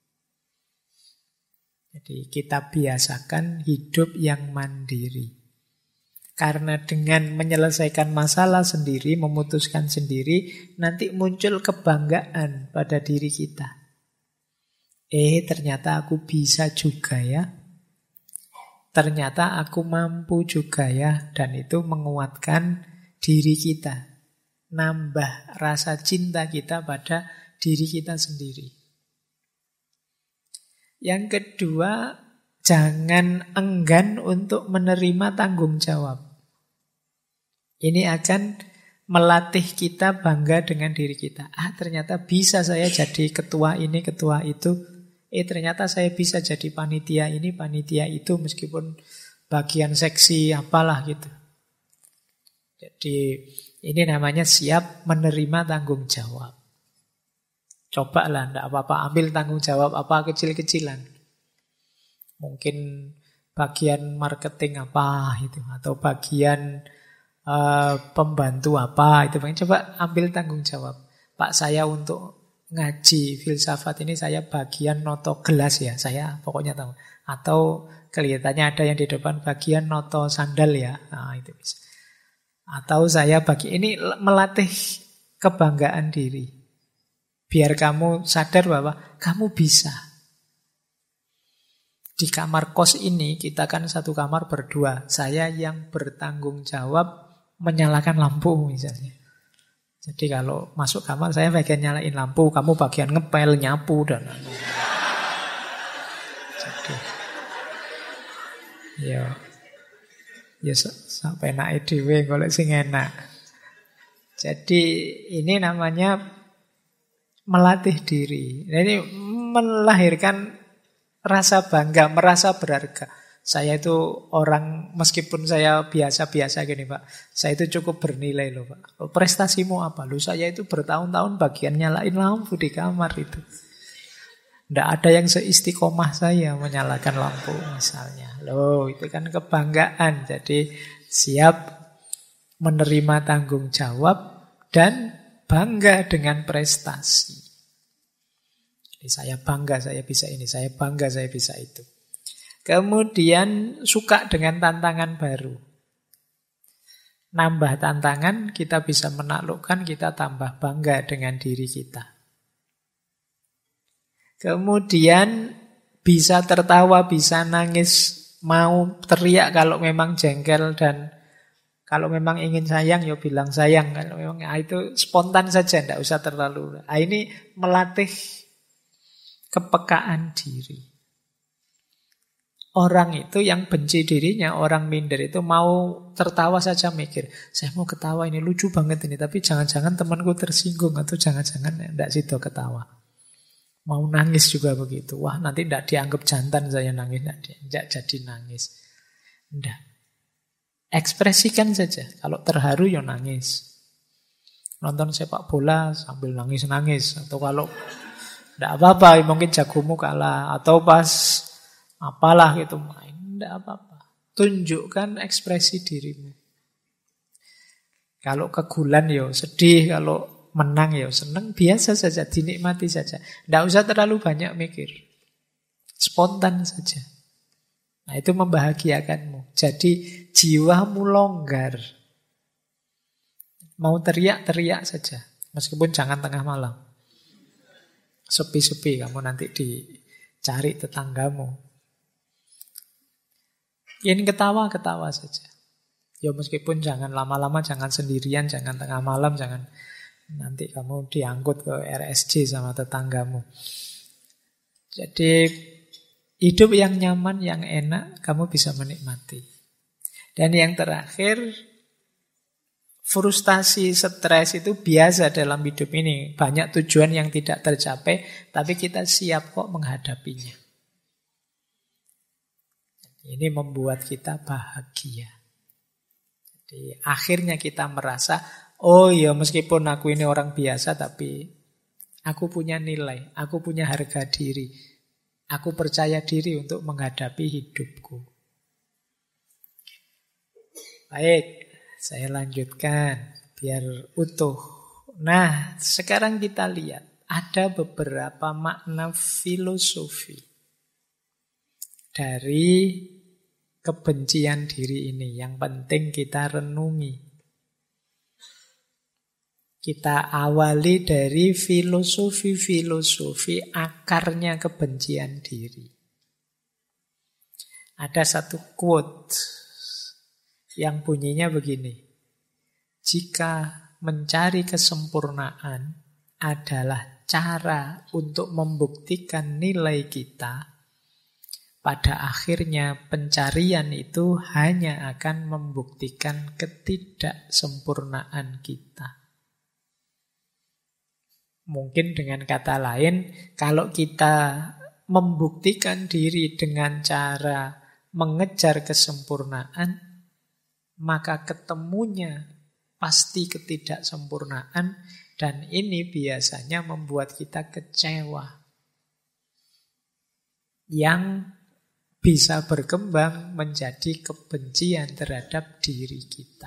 Jadi kita biasakan hidup yang mandiri. Karena dengan menyelesaikan masalah sendiri, memutuskan sendiri, nanti muncul kebanggaan pada diri kita. Ternyata aku bisa juga ya. Ternyata aku mampu juga ya. Dan itu menguatkan diri kita. Nambah rasa cinta kita pada diri kita sendiri. Yang kedua, jangan enggan untuk menerima tanggung jawab. Ini akan melatih kita bangga dengan diri kita. Ternyata bisa saya jadi ketua ini, ketua itu. Ternyata saya bisa jadi panitia ini, panitia itu, meskipun bagian seksi apalah gitu. Jadi ini namanya siap menerima tanggung jawab. Cobalah, tidak apa-apa, ambil tanggung jawab apa kecil-kecilan. Mungkin bagian marketing apa itu, atau bagian pembantu apa itu. Coba ambil tanggung jawab. Pak, saya untuk ngaji filsafat ini saya bagian noto gelas ya, saya pokoknya tahu. Atau kelihatannya ada yang di depan bagian noto sandal ya, nah itu bisa. Atau saya ini melatih kebanggaan diri. Biar kamu sadar bahwa kamu bisa. Di kamar kos ini, kita kan satu kamar berdua. Saya yang bertanggung jawab menyalakan lampu misalnya. Jadi kalau masuk kamar saya bagian nyalain lampu, kamu bagian ngepel, nyapu dan jadi ya sampai naik dhewe golek sing enak. Jadi ini namanya melatih diri. Jadi melahirkan rasa bangga, merasa berharga. Saya itu orang, meskipun saya biasa-biasa gini Pak, saya itu cukup bernilai loh Pak. Prestasimu apa? Loh saya itu bertahun-tahun bagian nyalain lampu di kamar itu. Tidak ada yang seistiqomah saya menyalakan lampu misalnya. Loh itu kan kebanggaan. Jadi siap menerima tanggung jawab dan bangga dengan prestasi. Jadi saya bangga saya bisa ini, saya bangga saya bisa itu. Kemudian suka dengan tantangan baru. Nambah tantangan, kita bisa menaklukkan, kita tambah bangga dengan diri kita. Kemudian bisa tertawa, bisa nangis, mau teriak kalau memang jengkel, dan kalau memang ingin sayang, ya bilang sayang. Kalau memang itu spontan saja, tidak usah terlalu. Ini melatih kepekaan diri. Orang itu yang benci dirinya, orang minder itu mau tertawa saja mikir, saya mau ketawa ini lucu banget ini, tapi jangan-jangan temanku tersinggung, atau jangan-jangan tidak situ ketawa. Mau nangis juga begitu. Wah nanti tidak dianggap jantan saya nangis, tidak jadi nangis. Tidak. Ekspresikan saja. Kalau terharu ya nangis. Nonton sepak bola sambil nangis-nangis. Atau kalau tidak apa-apa, mungkin jagomu kalah. Atau pas apalah gitu main, tidak apa-apa. Tunjukkan ekspresi dirimu. Kalau kegulan ya sedih, kalau menang ya senang, biasa saja, dinikmati saja. Tidak usah terlalu banyak mikir. Spontan saja. Nah itu membahagiakanmu. Jadi jiwamu longgar. Mau teriak-teriak saja. Meskipun jangan tengah malam. Sepi-sepi kamu nanti dicari tetanggamu. Ingin ketawa-ketawa saja. Ya meskipun jangan lama-lama, jangan sendirian, jangan tengah malam, jangan nanti kamu diangkut ke RSJ sama tetanggamu. Jadi hidup yang nyaman, yang enak, kamu bisa menikmati. Dan yang terakhir, frustasi, stres itu biasa dalam hidup ini. Banyak tujuan yang tidak tercapai, tapi kita siap kok menghadapinya. Ini membuat kita bahagia. Jadi akhirnya kita merasa, oh ya meskipun aku ini orang biasa, tapi aku punya nilai, aku punya harga diri. Aku percaya diri untuk menghadapi hidupku. Baik, saya lanjutkan biar utuh. Nah, sekarang kita lihat ada beberapa makna filosofi dari kebencian diri ini yang penting kita renungi. Kita awali dari filosofi akarnya kebencian diri. Ada satu quote yang bunyinya begini. Jika mencari kesempurnaan adalah cara untuk membuktikan nilai kita, pada akhirnya pencarian itu hanya akan membuktikan ketidaksempurnaan kita. Mungkin dengan kata lain, kalau kita membuktikan diri dengan cara mengejar kesempurnaan, maka ketemunya pasti ketidaksempurnaan, dan ini biasanya membuat kita kecewa. Yang bisa berkembang menjadi kebencian terhadap diri kita.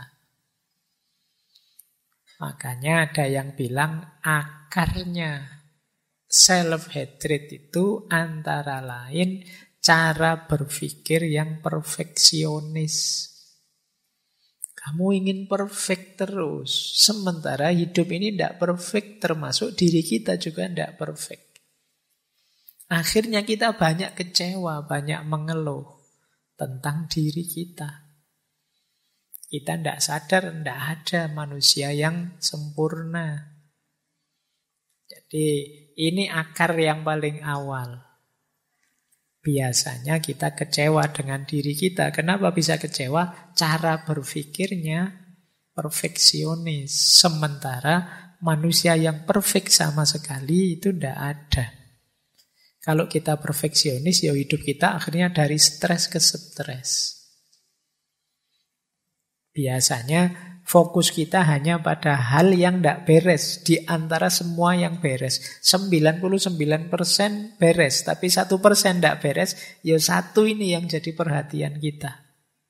Makanya ada yang bilang akarnya self-hatred itu antara lain cara berpikir yang perfeksionis. Kamu ingin perfect terus, sementara hidup ini tidak perfect, termasuk diri kita juga tidak perfect. Akhirnya kita banyak kecewa, banyak mengeluh tentang diri kita. Kita tidak sadar, tidak ada manusia yang sempurna. Jadi ini akar yang paling awal. Biasanya kita kecewa dengan diri kita. Kenapa bisa kecewa? Cara berpikirnya perfeksionis. Sementara manusia yang perfect sama sekali itu tidak ada. Kalau kita perfeksionis, ya hidup kita akhirnya dari stres ke stres. Biasanya fokus kita hanya pada hal yang tidak beres di antara semua yang beres. 99% beres, tapi 1% tidak beres, ya satu ini yang jadi perhatian kita.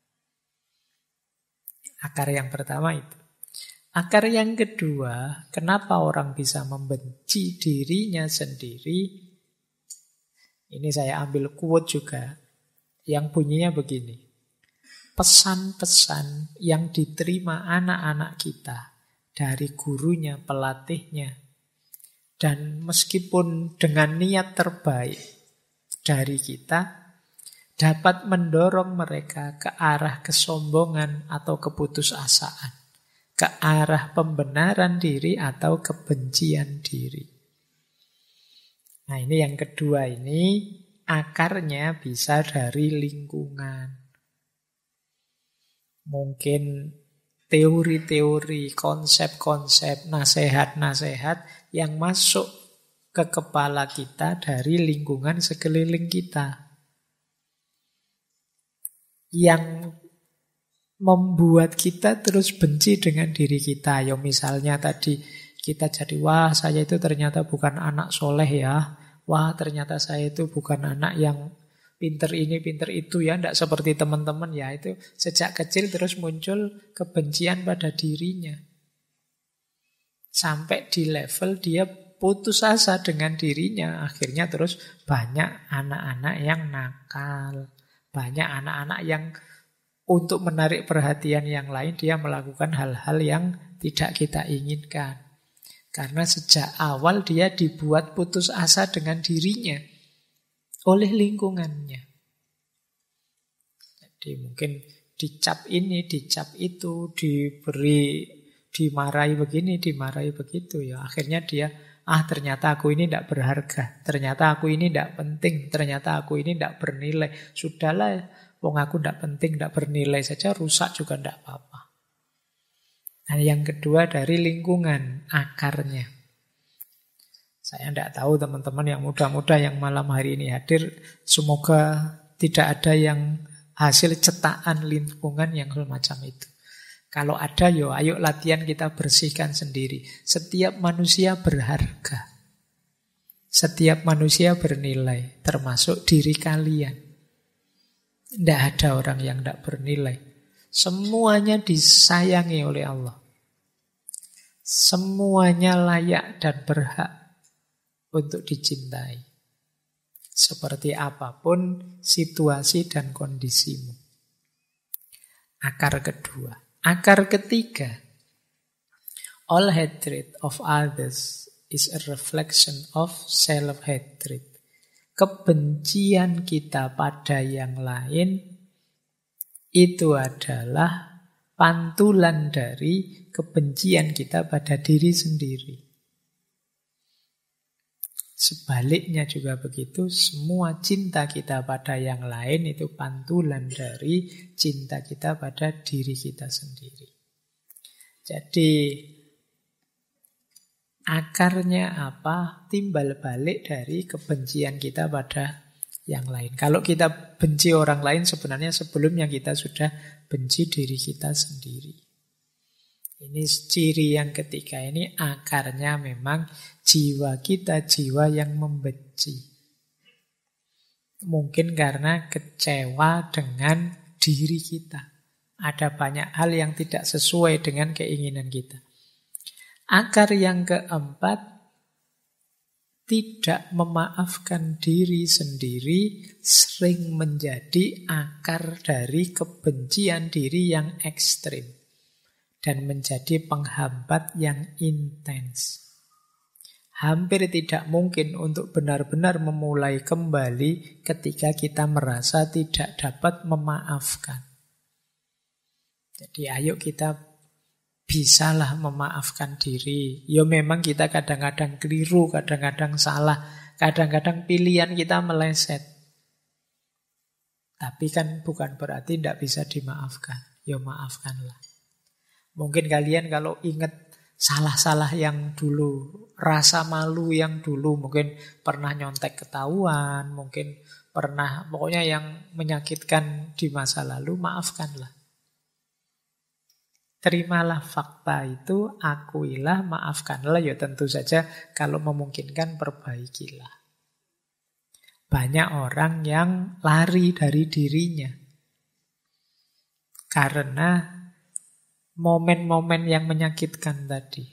Akar yang pertama itu. Akar yang kedua, kenapa orang bisa membenci dirinya sendiri? Ini saya ambil quote juga, yang bunyinya begini. Pesan-pesan yang diterima anak-anak kita dari gurunya, pelatihnya, dan meskipun dengan niat terbaik dari kita, dapat mendorong mereka ke arah kesombongan atau keputusasaan, ke arah pembenaran diri atau kebencian diri. Nah, ini yang kedua, ini akarnya bisa dari lingkungan. Mungkin teori-teori, konsep-konsep, nasihat-nasihat yang masuk ke kepala kita dari lingkungan sekeliling kita. Yang membuat kita terus benci dengan diri kita. Ya misalnya tadi kita jadi, wah saya itu ternyata bukan anak soleh ya. Wah ternyata saya itu bukan anak yang pinter ini, pinter itu ya, tidak seperti teman-teman ya. Itu sejak kecil terus muncul kebencian pada dirinya. Sampai di level dia putus asa dengan dirinya. Akhirnya terus banyak anak-anak yang nakal. Banyak anak-anak yang untuk menarik perhatian yang lain, dia melakukan hal-hal yang tidak kita inginkan. Karena sejak awal dia dibuat putus asa dengan dirinya oleh lingkungannya. Jadi mungkin dicap ini, dicap itu, dimarahi begini, dimarahi begitu. Ya akhirnya dia, ternyata aku ini tidak berharga, ternyata aku ini tidak penting, ternyata aku ini tidak bernilai. Sudahlah, wong aku tidak penting, tidak bernilai saja, rusak juga tidak apa-apa. Nah, yang kedua dari lingkungan, akarnya. Saya tidak tahu teman-teman yang muda-muda yang malam hari ini hadir, semoga tidak ada yang hasil cetakan lingkungan yang semacam itu. Kalau ada, ayo latihan kita bersihkan sendiri. Setiap manusia berharga. Setiap manusia bernilai, termasuk diri kalian. Tidak ada orang yang tidak bernilai. Semuanya disayangi oleh Allah. Semuanya layak dan berhak untuk dicintai. Seperti apapun situasi dan kondisimu. Akar kedua. Akar ketiga. All hatred of others is a reflection of self-hatred. Kebencian kita pada yang lain itu adalah pantulan dari kebencian kita pada diri sendiri. Sebaliknya juga begitu, semua cinta kita pada yang lain itu pantulan dari cinta kita pada diri kita sendiri. Jadi akarnya apa? Timbal balik dari kebencian kita pada yang lain. Kalau kita benci orang lain, sebenarnya sebelumnya kita sudah benci diri kita sendiri. Ini ciri yang ketiga, ini akarnya memang jiwa kita, jiwa yang membenci. Mungkin karena kecewa dengan diri kita. Ada banyak hal yang tidak sesuai dengan keinginan kita. Akar yang keempat, tidak memaafkan diri sendiri sering menjadi akar dari kebencian diri yang ekstrim. Dan menjadi penghambat yang intens. Hampir tidak mungkin untuk benar-benar memulai kembali ketika kita merasa tidak dapat memaafkan. Jadi ayo kita bisalah memaafkan diri. Ya memang kita kadang-kadang keliru, kadang-kadang salah, kadang-kadang pilihan kita meleset. Tapi kan bukan berarti tidak bisa dimaafkan. Ya maafkanlah. Mungkin kalian kalau ingat salah-salah yang dulu, rasa malu yang dulu, mungkin pernah nyontek ketahuan, mungkin pernah, pokoknya yang menyakitkan di masa lalu, maafkanlah. Terimalah fakta itu, akuilah, maafkanlah, ya tentu saja kalau memungkinkan perbaikilah. Banyak orang yang lari dari dirinya karena momen-momen yang menyakitkan tadi.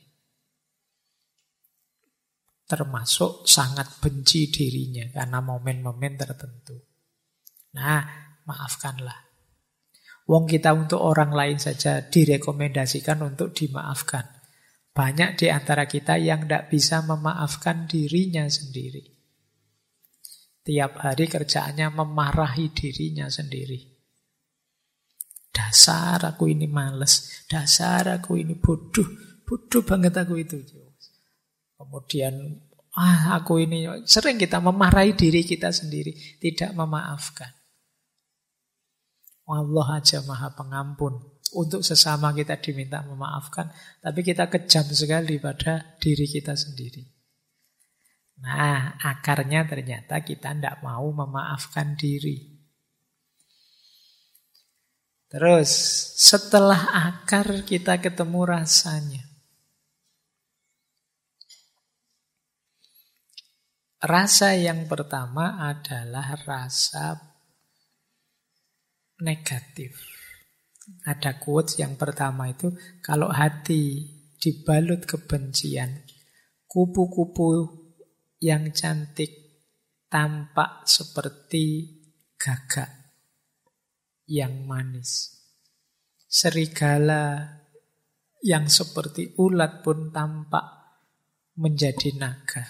Termasuk sangat benci dirinya karena momen-momen tertentu. Nah, maafkanlah. Wong kita untuk orang lain saja direkomendasikan untuk dimaafkan. Banyak di antara kita yang tidak bisa memaafkan dirinya sendiri. Tiap hari kerjaannya memarahi dirinya sendiri. Dasar aku ini males, dasar aku ini bodoh, bodoh banget aku itu. Kemudian, aku ini, sering kita memarahi diri kita sendiri, tidak memaafkan. Allah aja maha pengampun. Untuk sesama kita diminta memaafkan, tapi kita kejam sekali pada diri kita sendiri. Nah, akarnya ternyata kita tidak mau memaafkan diri. Terus, setelah akar kita ketemu rasanya. Rasa yang pertama adalah rasa negatif. Ada quotes yang pertama itu, kalau hati dibalut kebencian, kupu-kupu yang cantik tampak seperti gagak yang manis. Serigala yang seperti ulat pun tampak menjadi naga.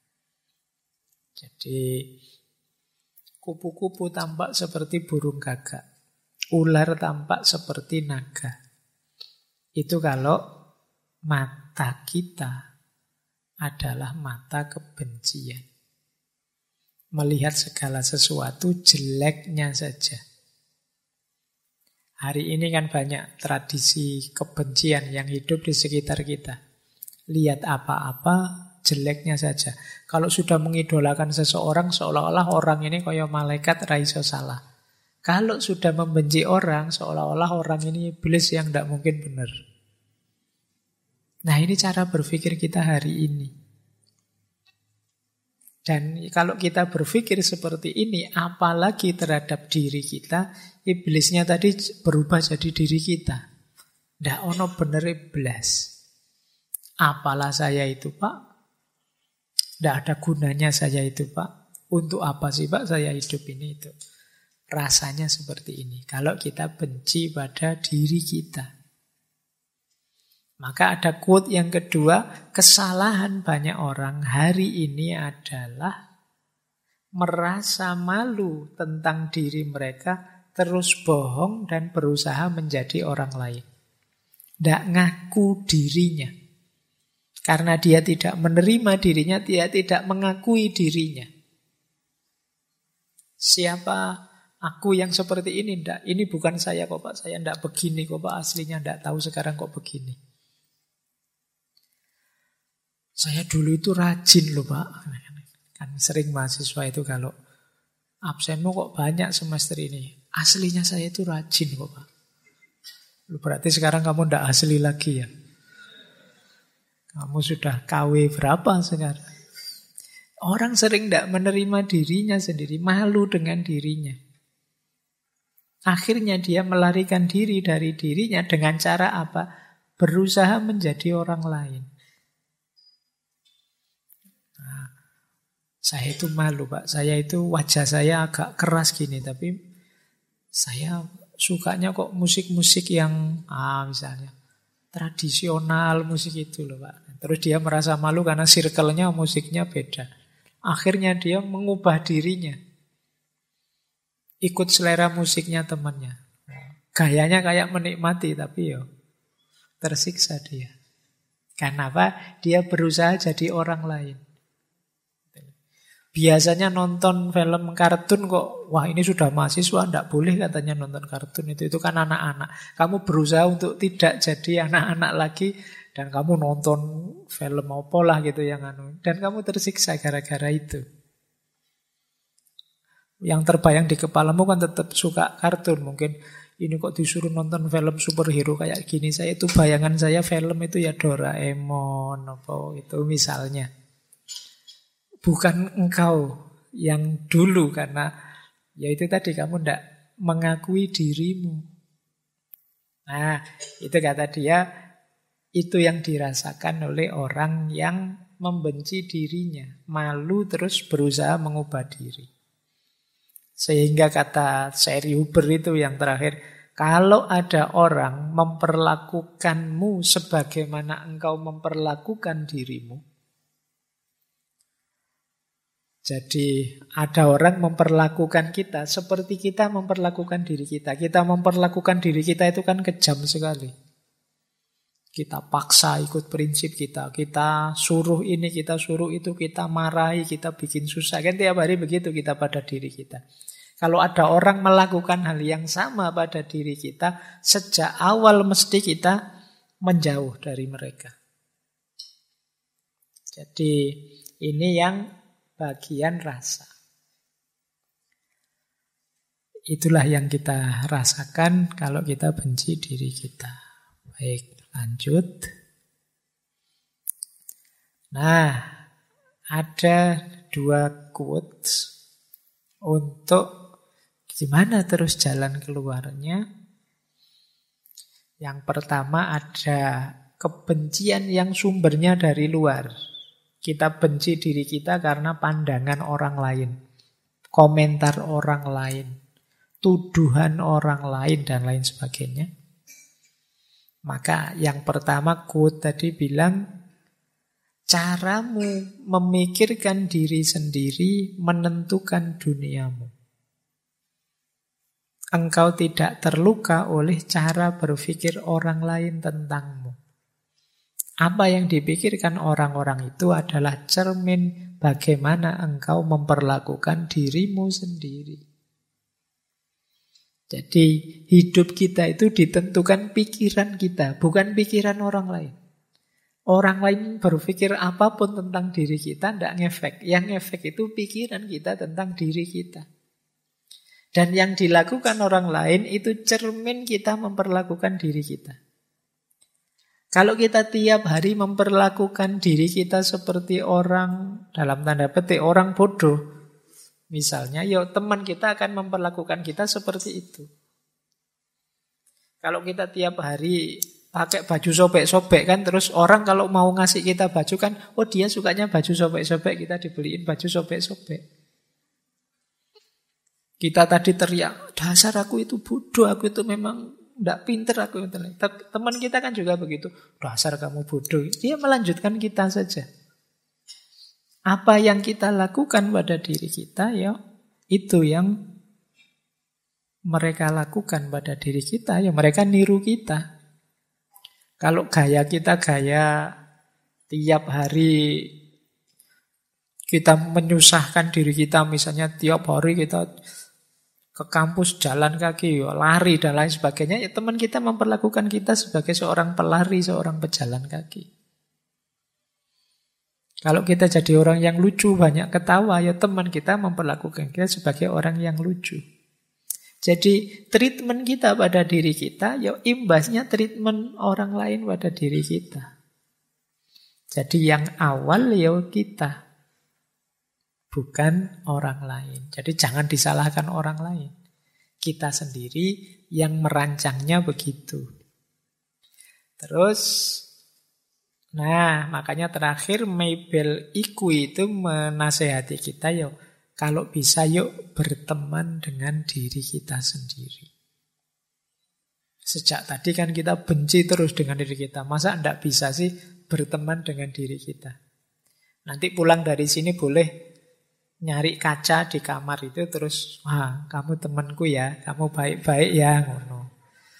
Jadi kupu-kupu tampak seperti burung gagak. Ular tampak seperti naga. Itu kalau mata kita adalah mata kebencian. Melihat segala sesuatu jeleknya saja. Hari ini kan banyak tradisi kebencian yang hidup di sekitar kita. Lihat apa-apa, jeleknya saja. Kalau sudah mengidolakan seseorang, seolah-olah orang ini kayak malaikat raiso salah. Kalau sudah membenci orang, seolah-olah orang ini iblis yang tidak mungkin benar. Nah, ini cara berpikir kita hari ini. Dan kalau kita berpikir seperti ini, apalagi terhadap diri kita, iblisnya tadi berubah jadi diri kita. Ndak ono bener iblis. Apalah saya itu, Pak? Ndak ada gunanya saya itu, Pak. Untuk apa sih, Pak, saya hidup ini itu? Rasanya seperti ini. Kalau kita benci pada diri kita. Maka ada quote yang kedua, kesalahan banyak orang hari ini adalah merasa malu tentang diri mereka, terus bohong dan berusaha menjadi orang lain. Tidak ngaku dirinya. Karena dia tidak menerima dirinya, dia tidak mengakui dirinya. Siapa aku yang seperti ini? Tidak, ini bukan saya kok Pak, saya tidak begini kok Pak, aslinya tidak tahu sekarang kok begini. Saya dulu itu rajin loh Pak. Kan sering mahasiswa itu kalau absenmu kok banyak semester ini. Aslinya saya itu rajin kok Pak. Berarti sekarang kamu tidak asli lagi ya. Kamu sudah KW berapa sekarang? Orang sering tidak menerima dirinya sendiri. Malu dengan dirinya. Akhirnya dia melarikan diri dari dirinya dengan cara apa? Berusaha menjadi orang lain. Saya itu malu Pak, saya itu wajah saya agak keras gini, tapi saya sukanya kok musik-musik yang misalnya tradisional, musik itu loh Pak. Terus dia merasa malu karena circle-nya musiknya beda. Akhirnya dia mengubah dirinya, ikut selera musiknya temannya. Gayanya kayak menikmati, tapi yo tersiksa dia. Kenapa? Dia berusaha jadi orang lain. Biasanya nonton film kartun kok, wah ini sudah mahasiswa, tidak boleh katanya nonton kartun itu kan anak-anak. Kamu berusaha untuk tidak jadi anak-anak lagi, dan kamu nonton film apa lah gitu yang dan kamu tersiksa gara-gara itu. Yang terbayang di kepalamu kan tetap suka kartun. Mungkin ini kok disuruh nonton film superhero kayak gini, saya itu bayangan saya film itu ya Doraemon apa itu misalnya. Bukan engkau yang dulu, karena ya itu tadi kamu tidak mengakui dirimu. Nah, itu kata dia, itu yang dirasakan oleh orang yang membenci dirinya, malu terus berusaha mengubah diri. Sehingga kata Seri Huber itu yang terakhir, kalau ada orang memperlakukanmu sebagaimana engkau memperlakukan dirimu. Jadi ada orang memperlakukan kita seperti kita memperlakukan diri kita. Kita memperlakukan diri kita itu kan kejam sekali. Kita paksa ikut prinsip kita. Kita suruh ini, kita suruh itu, kita marahi, kita bikin susah. Kan tiap hari begitu kita pada diri kita. Kalau ada orang melakukan hal yang sama pada diri kita, sejak awal mesti kita menjauh dari mereka. Jadi ini yang bagian rasa. Itulah yang kita rasakan kalau kita benci diri kita. Baik, lanjut. Nah, ada 2 quotes untuk gimana terus jalan keluarnya. Yang pertama ada kebencian yang sumbernya dari luar. Kita benci diri kita karena pandangan orang lain, komentar orang lain, tuduhan orang lain, dan lain sebagainya. Maka yang pertama quote tadi bilang, caramu memikirkan diri sendiri menentukan duniamu. Engkau tidak terluka oleh cara berpikir orang lain tentangmu. Apa yang dipikirkan orang-orang itu adalah cermin bagaimana engkau memperlakukan dirimu sendiri. Jadi hidup kita itu ditentukan pikiran kita, bukan pikiran orang lain. Orang lain berpikir apapun tentang diri kita tidak ngefek. Yang ngefek itu pikiran kita tentang diri kita. Dan yang dilakukan orang lain itu cermin kita memperlakukan diri kita. Kalau kita tiap hari memperlakukan diri kita seperti orang, dalam tanda petik, orang bodoh, misalnya, ya teman kita akan memperlakukan kita seperti itu. Kalau kita tiap hari pakai baju sobek-sobek kan, terus orang kalau mau ngasih kita baju kan, oh dia sukanya baju sobek-sobek, kita dibeliin baju sobek-sobek. Kita tadi teriak, dasar aku itu bodoh, aku itu memang tidak pinter aku. Teman kita kan juga begitu. Dasar kamu bodoh. Dia melanjutkan kita saja. Apa yang kita lakukan pada diri kita, ya itu yang mereka lakukan pada diri kita. Ya mereka niru kita. Kalau gaya kita gaya tiap hari kita menyusahkan diri kita, misalnya tiap hari kita ke kampus jalan kaki, lari dan lain sebagainya, ya teman kita memperlakukan kita sebagai seorang pelari, seorang pejalan kaki. Kalau kita jadi orang yang lucu, banyak ketawa, ya teman kita memperlakukan kita sebagai orang yang lucu. Jadi treatment kita pada diri kita, ya imbasnya treatment orang lain pada diri kita. Jadi yang awal ya kita, bukan orang lain. Jadi jangan disalahkan orang lain. Kita sendiri yang merancangnya begitu. Terus, nah makanya terakhir Mabel Iku itu menasehati kita, yuk kalau bisa yuk berteman dengan diri kita sendiri. Sejak tadi kan kita benci terus dengan diri kita. Masa enggak bisa sih berteman dengan diri kita? Nanti pulang dari sini boleh nyari kaca di kamar itu terus, wah kamu temanku ya, kamu baik-baik ya, ngono.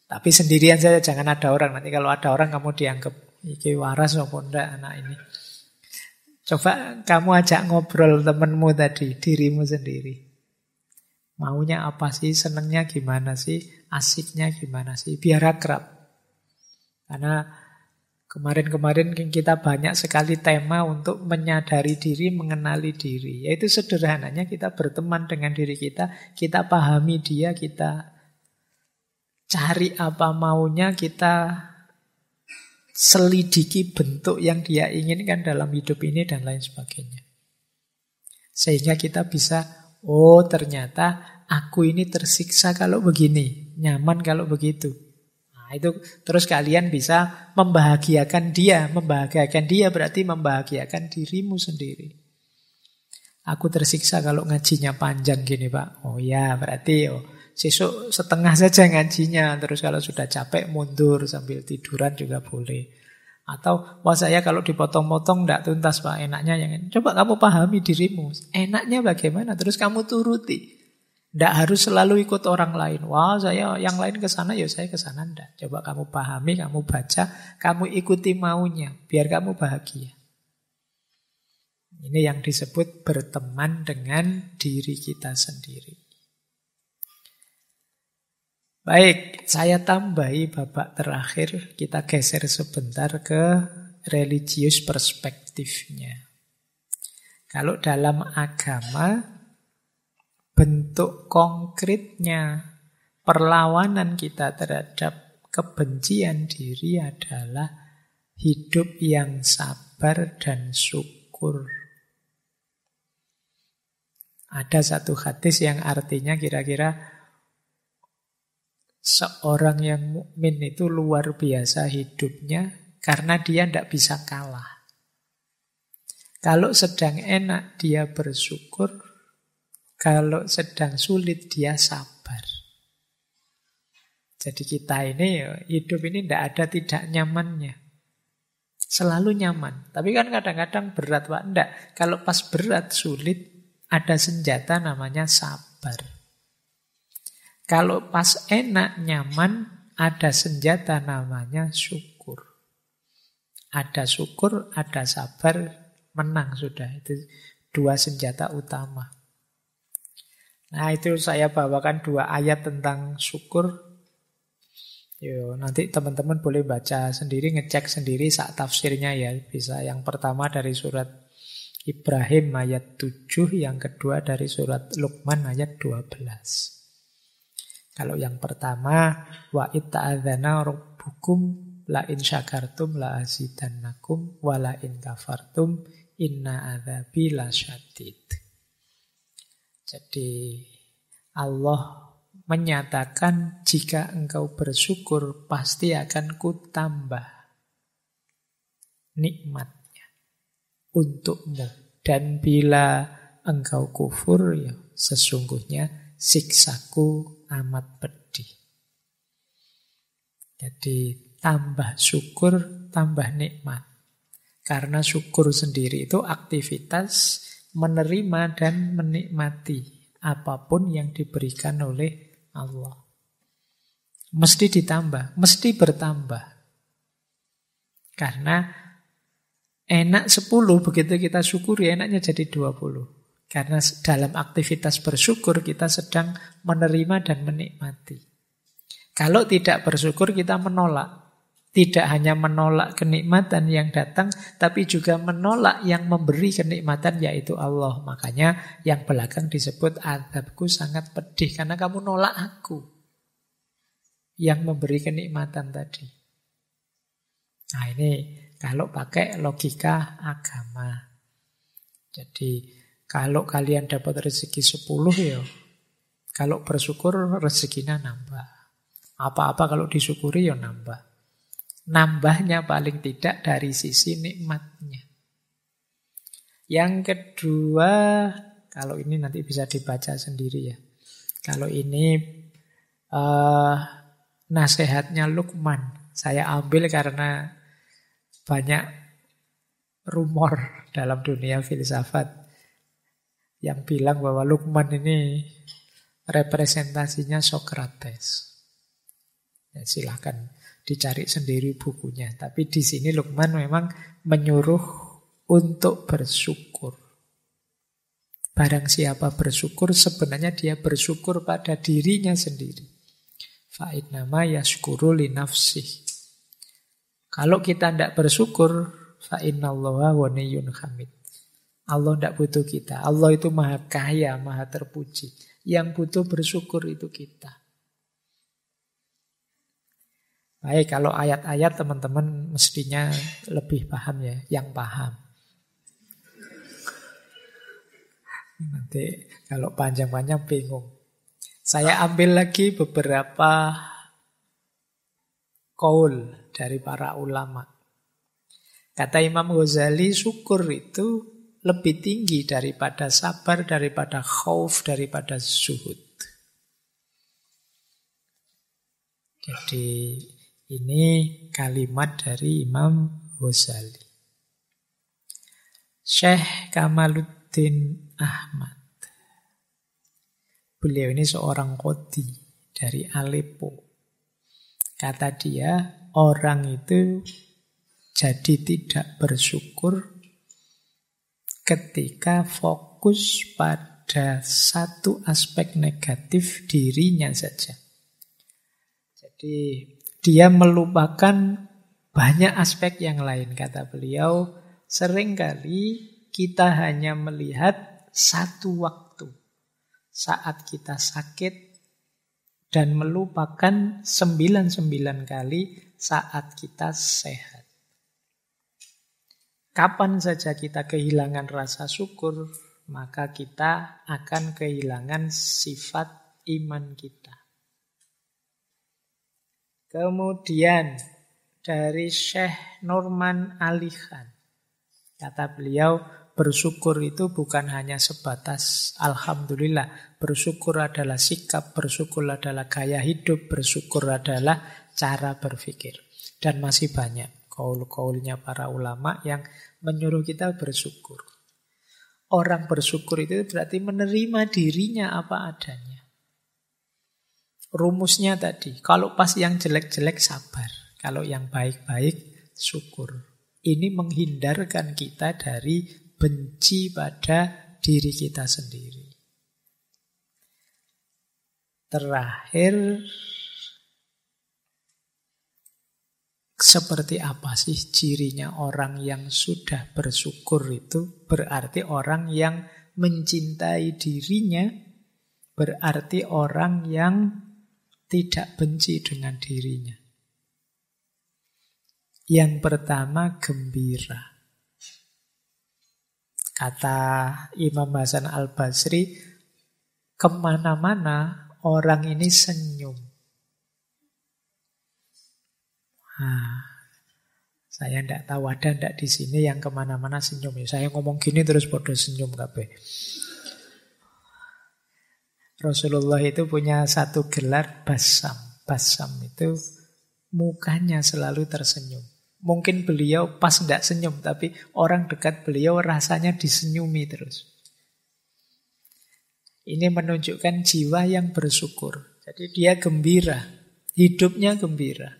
Tapi sendirian saja, jangan ada orang. Nanti kalau ada orang kamu dianggap iki waras apa ndak anak ini. Coba kamu ajak ngobrol temenmu tadi, dirimu sendiri. Maunya apa sih, senengnya gimana sih, asiknya gimana sih, biar akrab. Karena kemarin-kemarin kita banyak sekali tema untuk menyadari diri, mengenali diri. Yaitu sederhananya kita berteman dengan diri kita pahami dia, kita cari apa maunya, kita selidiki bentuk yang dia inginkan dalam hidup ini dan lain sebagainya. Sehingga kita bisa, oh ternyata aku ini tersiksa kalau begini, nyaman kalau begitu. Nah itu terus kalian bisa membahagiakan dia. Membahagiakan dia berarti membahagiakan dirimu sendiri. Aku tersiksa kalau ngajinya panjang gini Pak. Oh ya berarti sesuk setengah saja ngajinya, terus kalau sudah capek mundur sambil tiduran juga boleh. Atau wah saya kalau dipotong-potong tidak tuntas Pak, enaknya yang ini. Coba kamu pahami dirimu, enaknya bagaimana, terus kamu turuti. Tidak harus selalu ikut orang lain. Wah saya yang lain ke sana, ya saya ke sana tidak. Coba kamu pahami, kamu baca, kamu ikuti maunya, biar kamu bahagia. Ini yang disebut berteman dengan diri kita sendiri. Baik, saya tambahi babak terakhir. Kita geser sebentar ke religius perspektifnya. Kalau dalam agama, bentuk konkretnya perlawanan kita terhadap kebencian diri adalah hidup yang sabar dan syukur. Ada satu hadis yang artinya kira-kira seorang yang mukmin itu luar biasa hidupnya karena dia tidak bisa kalah. Kalau sedang enak dia bersyukur, kalau sedang sulit dia sabar. Jadi kita ini hidup ini tidak ada tidak nyamannya. Selalu nyaman. Tapi kan kadang-kadang berat Pak. Tidak. Kalau pas berat sulit ada senjata namanya sabar. Kalau pas enak, nyaman, ada senjata namanya syukur. Ada syukur, ada sabar, menang sudah. Itu dua senjata utama. Nah itu saya bawakan 2 ayat tentang syukur. Yo, nanti teman-teman boleh baca sendiri, ngecek sendiri saat tafsirnya ya. Bisa yang pertama dari surat Ibrahim ayat 7, yang kedua dari surat Luqman ayat 12. Kalau yang pertama, wa itta'adzana rabbukum la in syakartum la azidannakum wa la in kafartum inna adzabi lasyadid. Jadi Allah menyatakan jika engkau bersyukur pasti akan kutambah nikmatnya untukmu. Dan bila engkau kufur ya sesungguhnya siksaku amat pedih. Jadi tambah syukur, tambah nikmat. Karena syukur sendiri itu aktivitas menerima dan menikmati apapun yang diberikan oleh Allah. Mesti ditambah, mesti bertambah. Karena enak 10 begitu kita syukuri, enaknya jadi 20. Karena dalam aktivitas bersyukur kita sedang menerima dan menikmati. Kalau tidak bersyukur kita menolak. Tidak hanya menolak kenikmatan yang datang, tapi juga menolak yang memberi kenikmatan yaitu Allah. Makanya yang belakang disebut azabku sangat pedih karena kamu nolak aku yang memberi kenikmatan tadi. Nah ini kalau pakai logika agama. Jadi kalau kalian dapat rezeki 10 ya, kalau bersyukur rezekinya nambah. Apa-apa kalau disyukuri ya nambah. Nambahnya paling tidak dari sisi nikmatnya. Yang kedua, kalau ini nanti bisa dibaca sendiri ya. Kalau ini nasihatnya Luqman. Saya ambil karena banyak rumor dalam dunia filsafat yang bilang bahwa Luqman ini representasinya Sokrates. Ya, silahkan dicari sendiri bukunya. Tapi di sini Luqman memang menyuruh untuk bersyukur. Barang siapa bersyukur, sebenarnya dia bersyukur pada dirinya sendiri. Fa'innama yashkuru li nafsih. Kalau kita tidak bersyukur, fa'innallaha ghaniyyun hamid. Allah tidak butuh kita. Allah itu maha kaya, maha terpuji. Yang butuh bersyukur itu kita. Baik, kalau ayat-ayat teman-teman mestinya lebih paham ya, yang paham. Nanti kalau panjang-panjang bingung. Saya ambil lagi beberapa qaul dari para ulama. Kata Imam Ghazali, syukur itu lebih tinggi daripada sabar, daripada khauf, daripada zuhud. Jadi ini kalimat dari Imam Ghazali. Syekh Kamaluddin Ahmad. Beliau ini seorang qadhi dari Aleppo. Kata dia, orang itu jadi tidak bersyukur ketika fokus pada satu aspek negatif dirinya saja. Jadi dia melupakan banyak aspek yang lain. Kata beliau, seringkali kita hanya melihat satu waktu saat kita sakit dan melupakan 99 kali saat kita sehat. Kapan saja kita kehilangan rasa syukur, maka kita akan kehilangan sifat iman kita. Kemudian dari Syekh Norman Ali Khan, kata beliau, bersyukur itu bukan hanya sebatas alhamdulillah. Bersyukur adalah sikap, bersyukur adalah gaya hidup, bersyukur adalah cara berpikir. Dan masih banyak qaul-qaulnya para ulama yang menyuruh kita bersyukur. Orang bersyukur itu berarti menerima dirinya apa adanya. Rumusnya tadi, kalau pas yang jelek-jelek sabar, kalau yang baik-baik syukur. Ini menghindarkan kita dari benci pada diri kita sendiri. Terakhir, seperti apa sih cirinya orang yang sudah bersyukur itu? Berarti orang yang mencintai dirinya, berarti orang yang tidak benci dengan dirinya. Yang pertama, gembira. Kata Imam Hasan Al-Basri, kemana-mana orang ini senyum. Saya tidak tahu ada tidak di sini yang kemana-mana senyum. Saya ngomong gini terus bodoh senyum kabeh. Rasulullah itu punya satu gelar basam. Basam itu mukanya selalu tersenyum. Mungkin beliau pas tidak senyum, tapi orang dekat beliau rasanya disenyumi terus. Ini menunjukkan jiwa yang bersyukur. Jadi dia gembira, hidupnya gembira.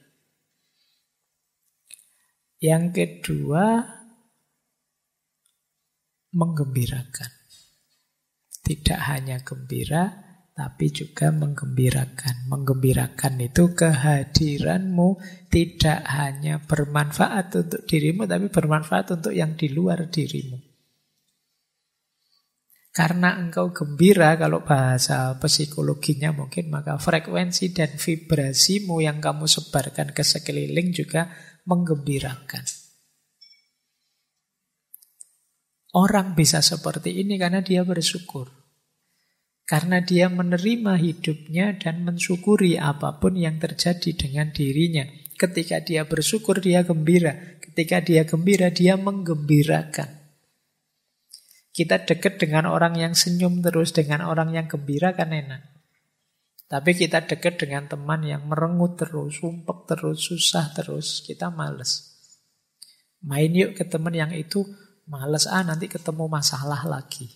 Yang kedua, menggembirakan. Tidak hanya gembira, tapi juga menggembirakan. Menggembirakan itu kehadiranmu tidak hanya bermanfaat untuk dirimu, tapi bermanfaat untuk yang di luar dirimu. Karena engkau gembira, kalau bahasa psikologinya mungkin, maka frekuensi dan vibrasimu yang kamu sebarkan ke sekeliling juga menggembirakan. Orang bisa seperti ini karena dia bersyukur. Karena dia menerima hidupnya dan mensyukuri apapun yang terjadi dengan dirinya. Ketika dia bersyukur, dia gembira. Ketika dia gembira, dia menggembirakan. Kita dekat dengan orang yang senyum terus, dengan orang yang gembira kan enak. Tapi kita dekat dengan teman yang merengut terus, sumpek terus, susah terus, kita males. Main yuk ke teman yang itu, males nanti ketemu masalah lagi.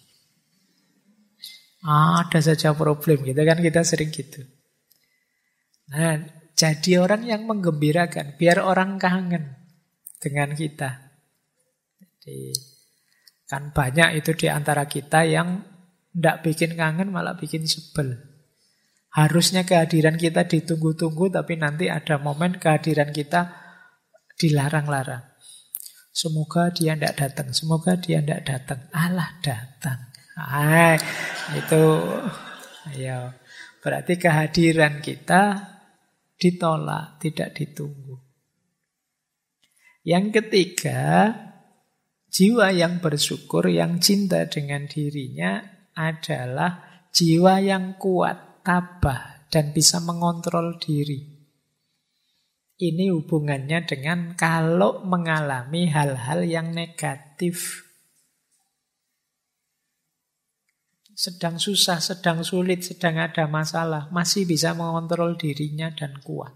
Ada saja problem gitu kan, kita sering gitu. Nah, Jadi orang yang menggembirakan, biar orang kangen dengan kita. Jadi, kan banyak itu di antara kita yang tidak bikin kangen, malah bikin sebel. Harusnya kehadiran kita ditunggu-tunggu, tapi nanti ada momen kehadiran kita dilarang-larang. Semoga dia tidak datang, semoga dia tidak datang. Alah, datang. Itu, ayo. Berarti kehadiran kita ditolak, tidak ditunggu. Yang ketiga, jiwa yang bersyukur, yang cinta dengan dirinya adalah jiwa yang kuat, tabah, dan bisa mengontrol diri. Ini hubungannya dengan kalau mengalami hal-hal yang negatif. Sedang susah, sedang sulit, sedang ada masalah, masih bisa mengontrol dirinya dan kuat.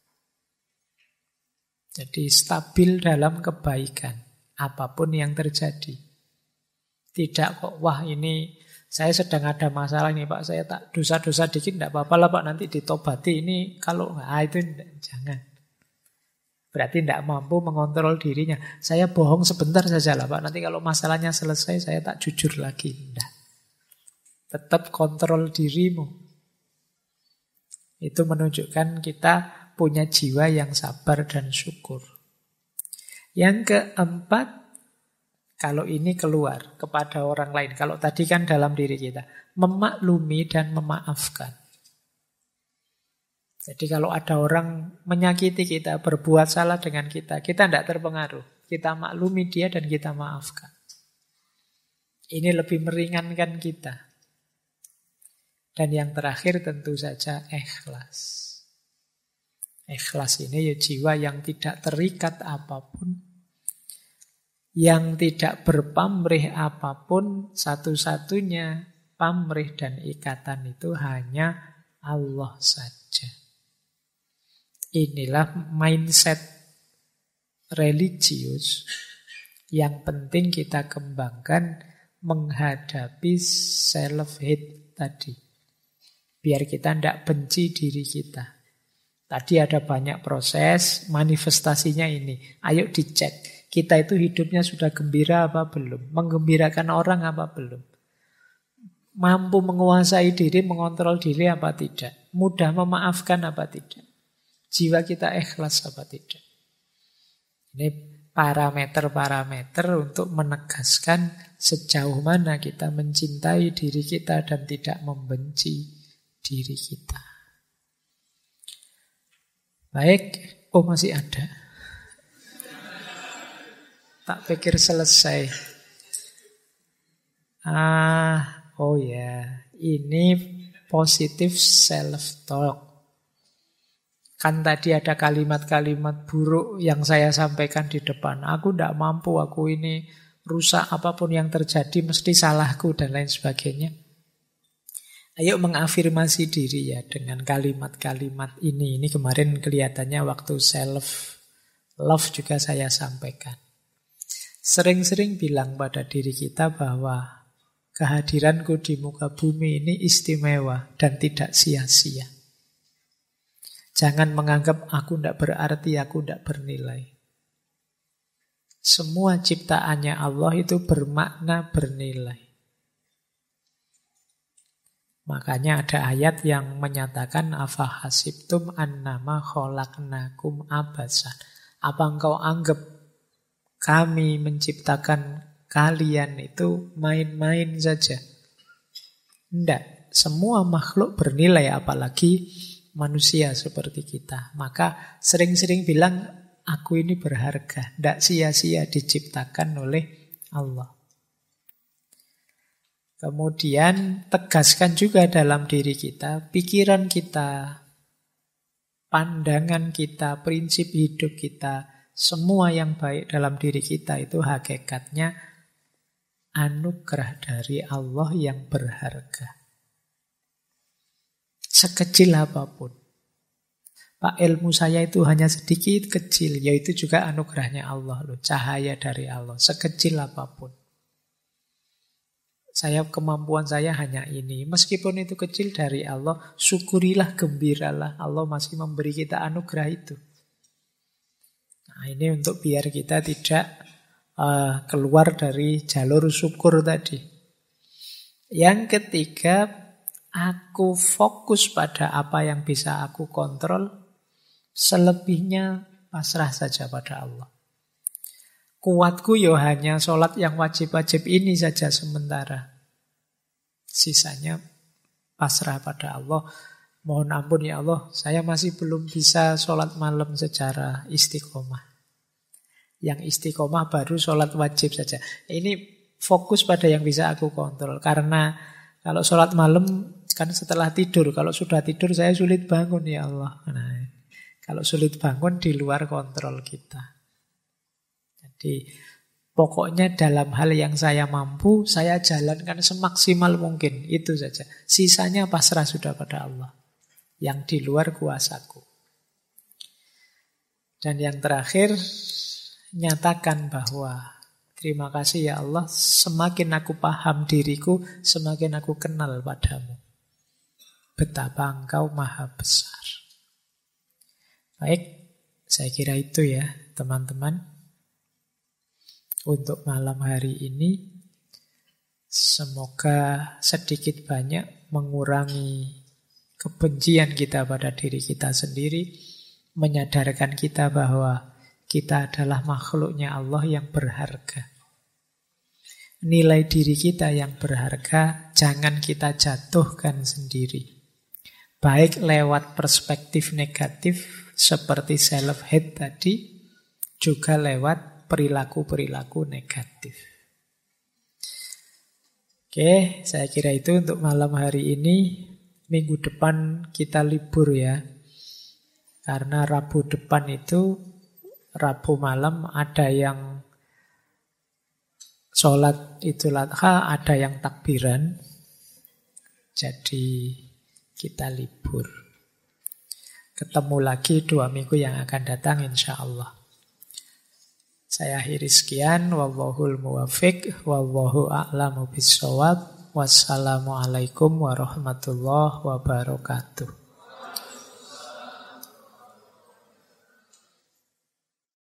Jadi stabil dalam kebaikan, apapun yang terjadi. Tidak kok, wah ini saya sedang ada masalah nih Pak, saya tak dosa-dosa dikit, tidak apa-apa lah Pak, nanti ditobati. Ini kalau itu jangan. Berarti tidak mampu mengontrol dirinya. Saya bohong sebentar saja lah Pak, nanti kalau masalahnya selesai saya tak jujur lagi. Tidak. Tetap kontrol dirimu. Itu menunjukkan kita punya jiwa yang sabar dan syukur. Yang keempat, kalau ini keluar kepada orang lain. Kalau tadi kan dalam diri kita. Memaklumi dan memaafkan. Jadi kalau ada orang menyakiti kita, berbuat salah dengan kita tidak terpengaruh. Kita maklumi dia dan kita maafkan. Ini lebih meringankan kita. Dan yang terakhir tentu saja ikhlas. Ikhlas ini ya jiwa yang tidak terikat apapun, yang tidak berpamrih apapun, satu-satunya pamrih dan ikatan itu hanya Allah saja. Inilah mindset religius yang penting kita kembangkan menghadapi self-hate tadi. Biar kita tidak benci diri kita. Tadi ada banyak proses, manifestasinya ini. Ayo dicek, kita itu hidupnya sudah gembira apa belum? Menggembirakan orang apa belum? Mampu menguasai diri, mengontrol diri apa tidak? Mudah memaafkan apa tidak? Jiwa kita ikhlas apa tidak? Ini parameter-parameter untuk menegaskan sejauh mana kita mencintai diri kita dan tidak membenci diri kita. Baik, masih ada. Tak pikir selesai. Ini positive self-talk. Kan tadi ada kalimat-kalimat buruk yang saya sampaikan di depan. Aku tidak mampu, aku ini rusak, apapun yang terjadi mesti salahku dan lain sebagainya. Ayo mengafirmasi diri ya dengan kalimat-kalimat ini. Ini kemarin kelihatannya waktu self-love juga saya sampaikan. Sering-sering bilang pada diri kita bahwa kehadiranku di muka bumi ini istimewa dan tidak sia-sia. Jangan menganggap aku tidak berarti, aku tidak bernilai. Semua ciptaannya Allah itu bermakna bernilai. Makanya ada ayat yang menyatakan afahasibtum annama khalaqnakum abasan. Apa engkau anggap kami menciptakan kalian itu main-main saja? Tidak, semua makhluk bernilai apalagi manusia seperti kita. Maka sering-sering bilang aku ini berharga, tidak sia-sia diciptakan oleh Allah. Kemudian tegaskan juga dalam diri kita, pikiran kita, pandangan kita, prinsip hidup kita, semua yang baik dalam diri kita itu hakikatnya anugerah dari Allah yang berharga. Sekecil apapun. Pak, ilmu saya itu hanya sedikit kecil, yaitu juga anugerahnya Allah loh, cahaya dari Allah, sekecil apapun. Kemampuan saya hanya ini. Meskipun itu kecil dari Allah, syukurilah, gembiralah. Allah masih memberi kita anugerah itu. Nah, ini untuk biar kita tidak keluar dari jalur syukur tadi. Yang ketiga, aku fokus pada apa yang bisa aku kontrol. Selebihnya pasrah saja pada Allah. Kuatku yo hanya sholat yang wajib-wajib ini saja sementara. Sisanya pasrah pada Allah. Mohon ampun ya Allah, saya masih belum bisa sholat malam secara istiqomah. Yang istiqomah baru sholat wajib saja. Ini fokus pada yang bisa aku kontrol. Karena kalau sholat malam kan setelah tidur. Kalau sudah tidur saya sulit bangun ya Allah. Nah, kalau sulit bangun di luar kontrol kita. Jadi pokoknya dalam hal yang saya mampu, saya jalankan semaksimal mungkin. Itu saja. Sisanya pasrah sudah pada Allah. Yang di luar kuasaku. Dan yang terakhir, nyatakan bahwa terima kasih ya Allah, semakin aku paham diriku, semakin aku kenal padamu. Betapa engkau maha besar. Baik, saya kira itu ya teman-teman. Untuk malam hari ini, semoga sedikit banyak mengurangi kebencian kita pada diri kita sendiri, menyadarkan kita bahwa kita adalah makhluknya Allah yang berharga. Nilai diri kita yang berharga jangan kita jatuhkan sendiri. Baik lewat perspektif negatif seperti self-hate tadi, juga lewat perilaku-perilaku negatif. Oke, saya kira itu untuk malam hari ini. Minggu depan kita libur ya. Karena Rabu depan itu, Rabu malam ada yang sholat Idul Adha, ada yang takbiran. Jadi kita libur. Ketemu lagi 2 minggu yang akan datang insya Allah. Saya akhiri sekian. Wallahul muwafiq. Wallahu a'lamu bissawab. Wassalamualaikum warahmatullahi wabarakatuh.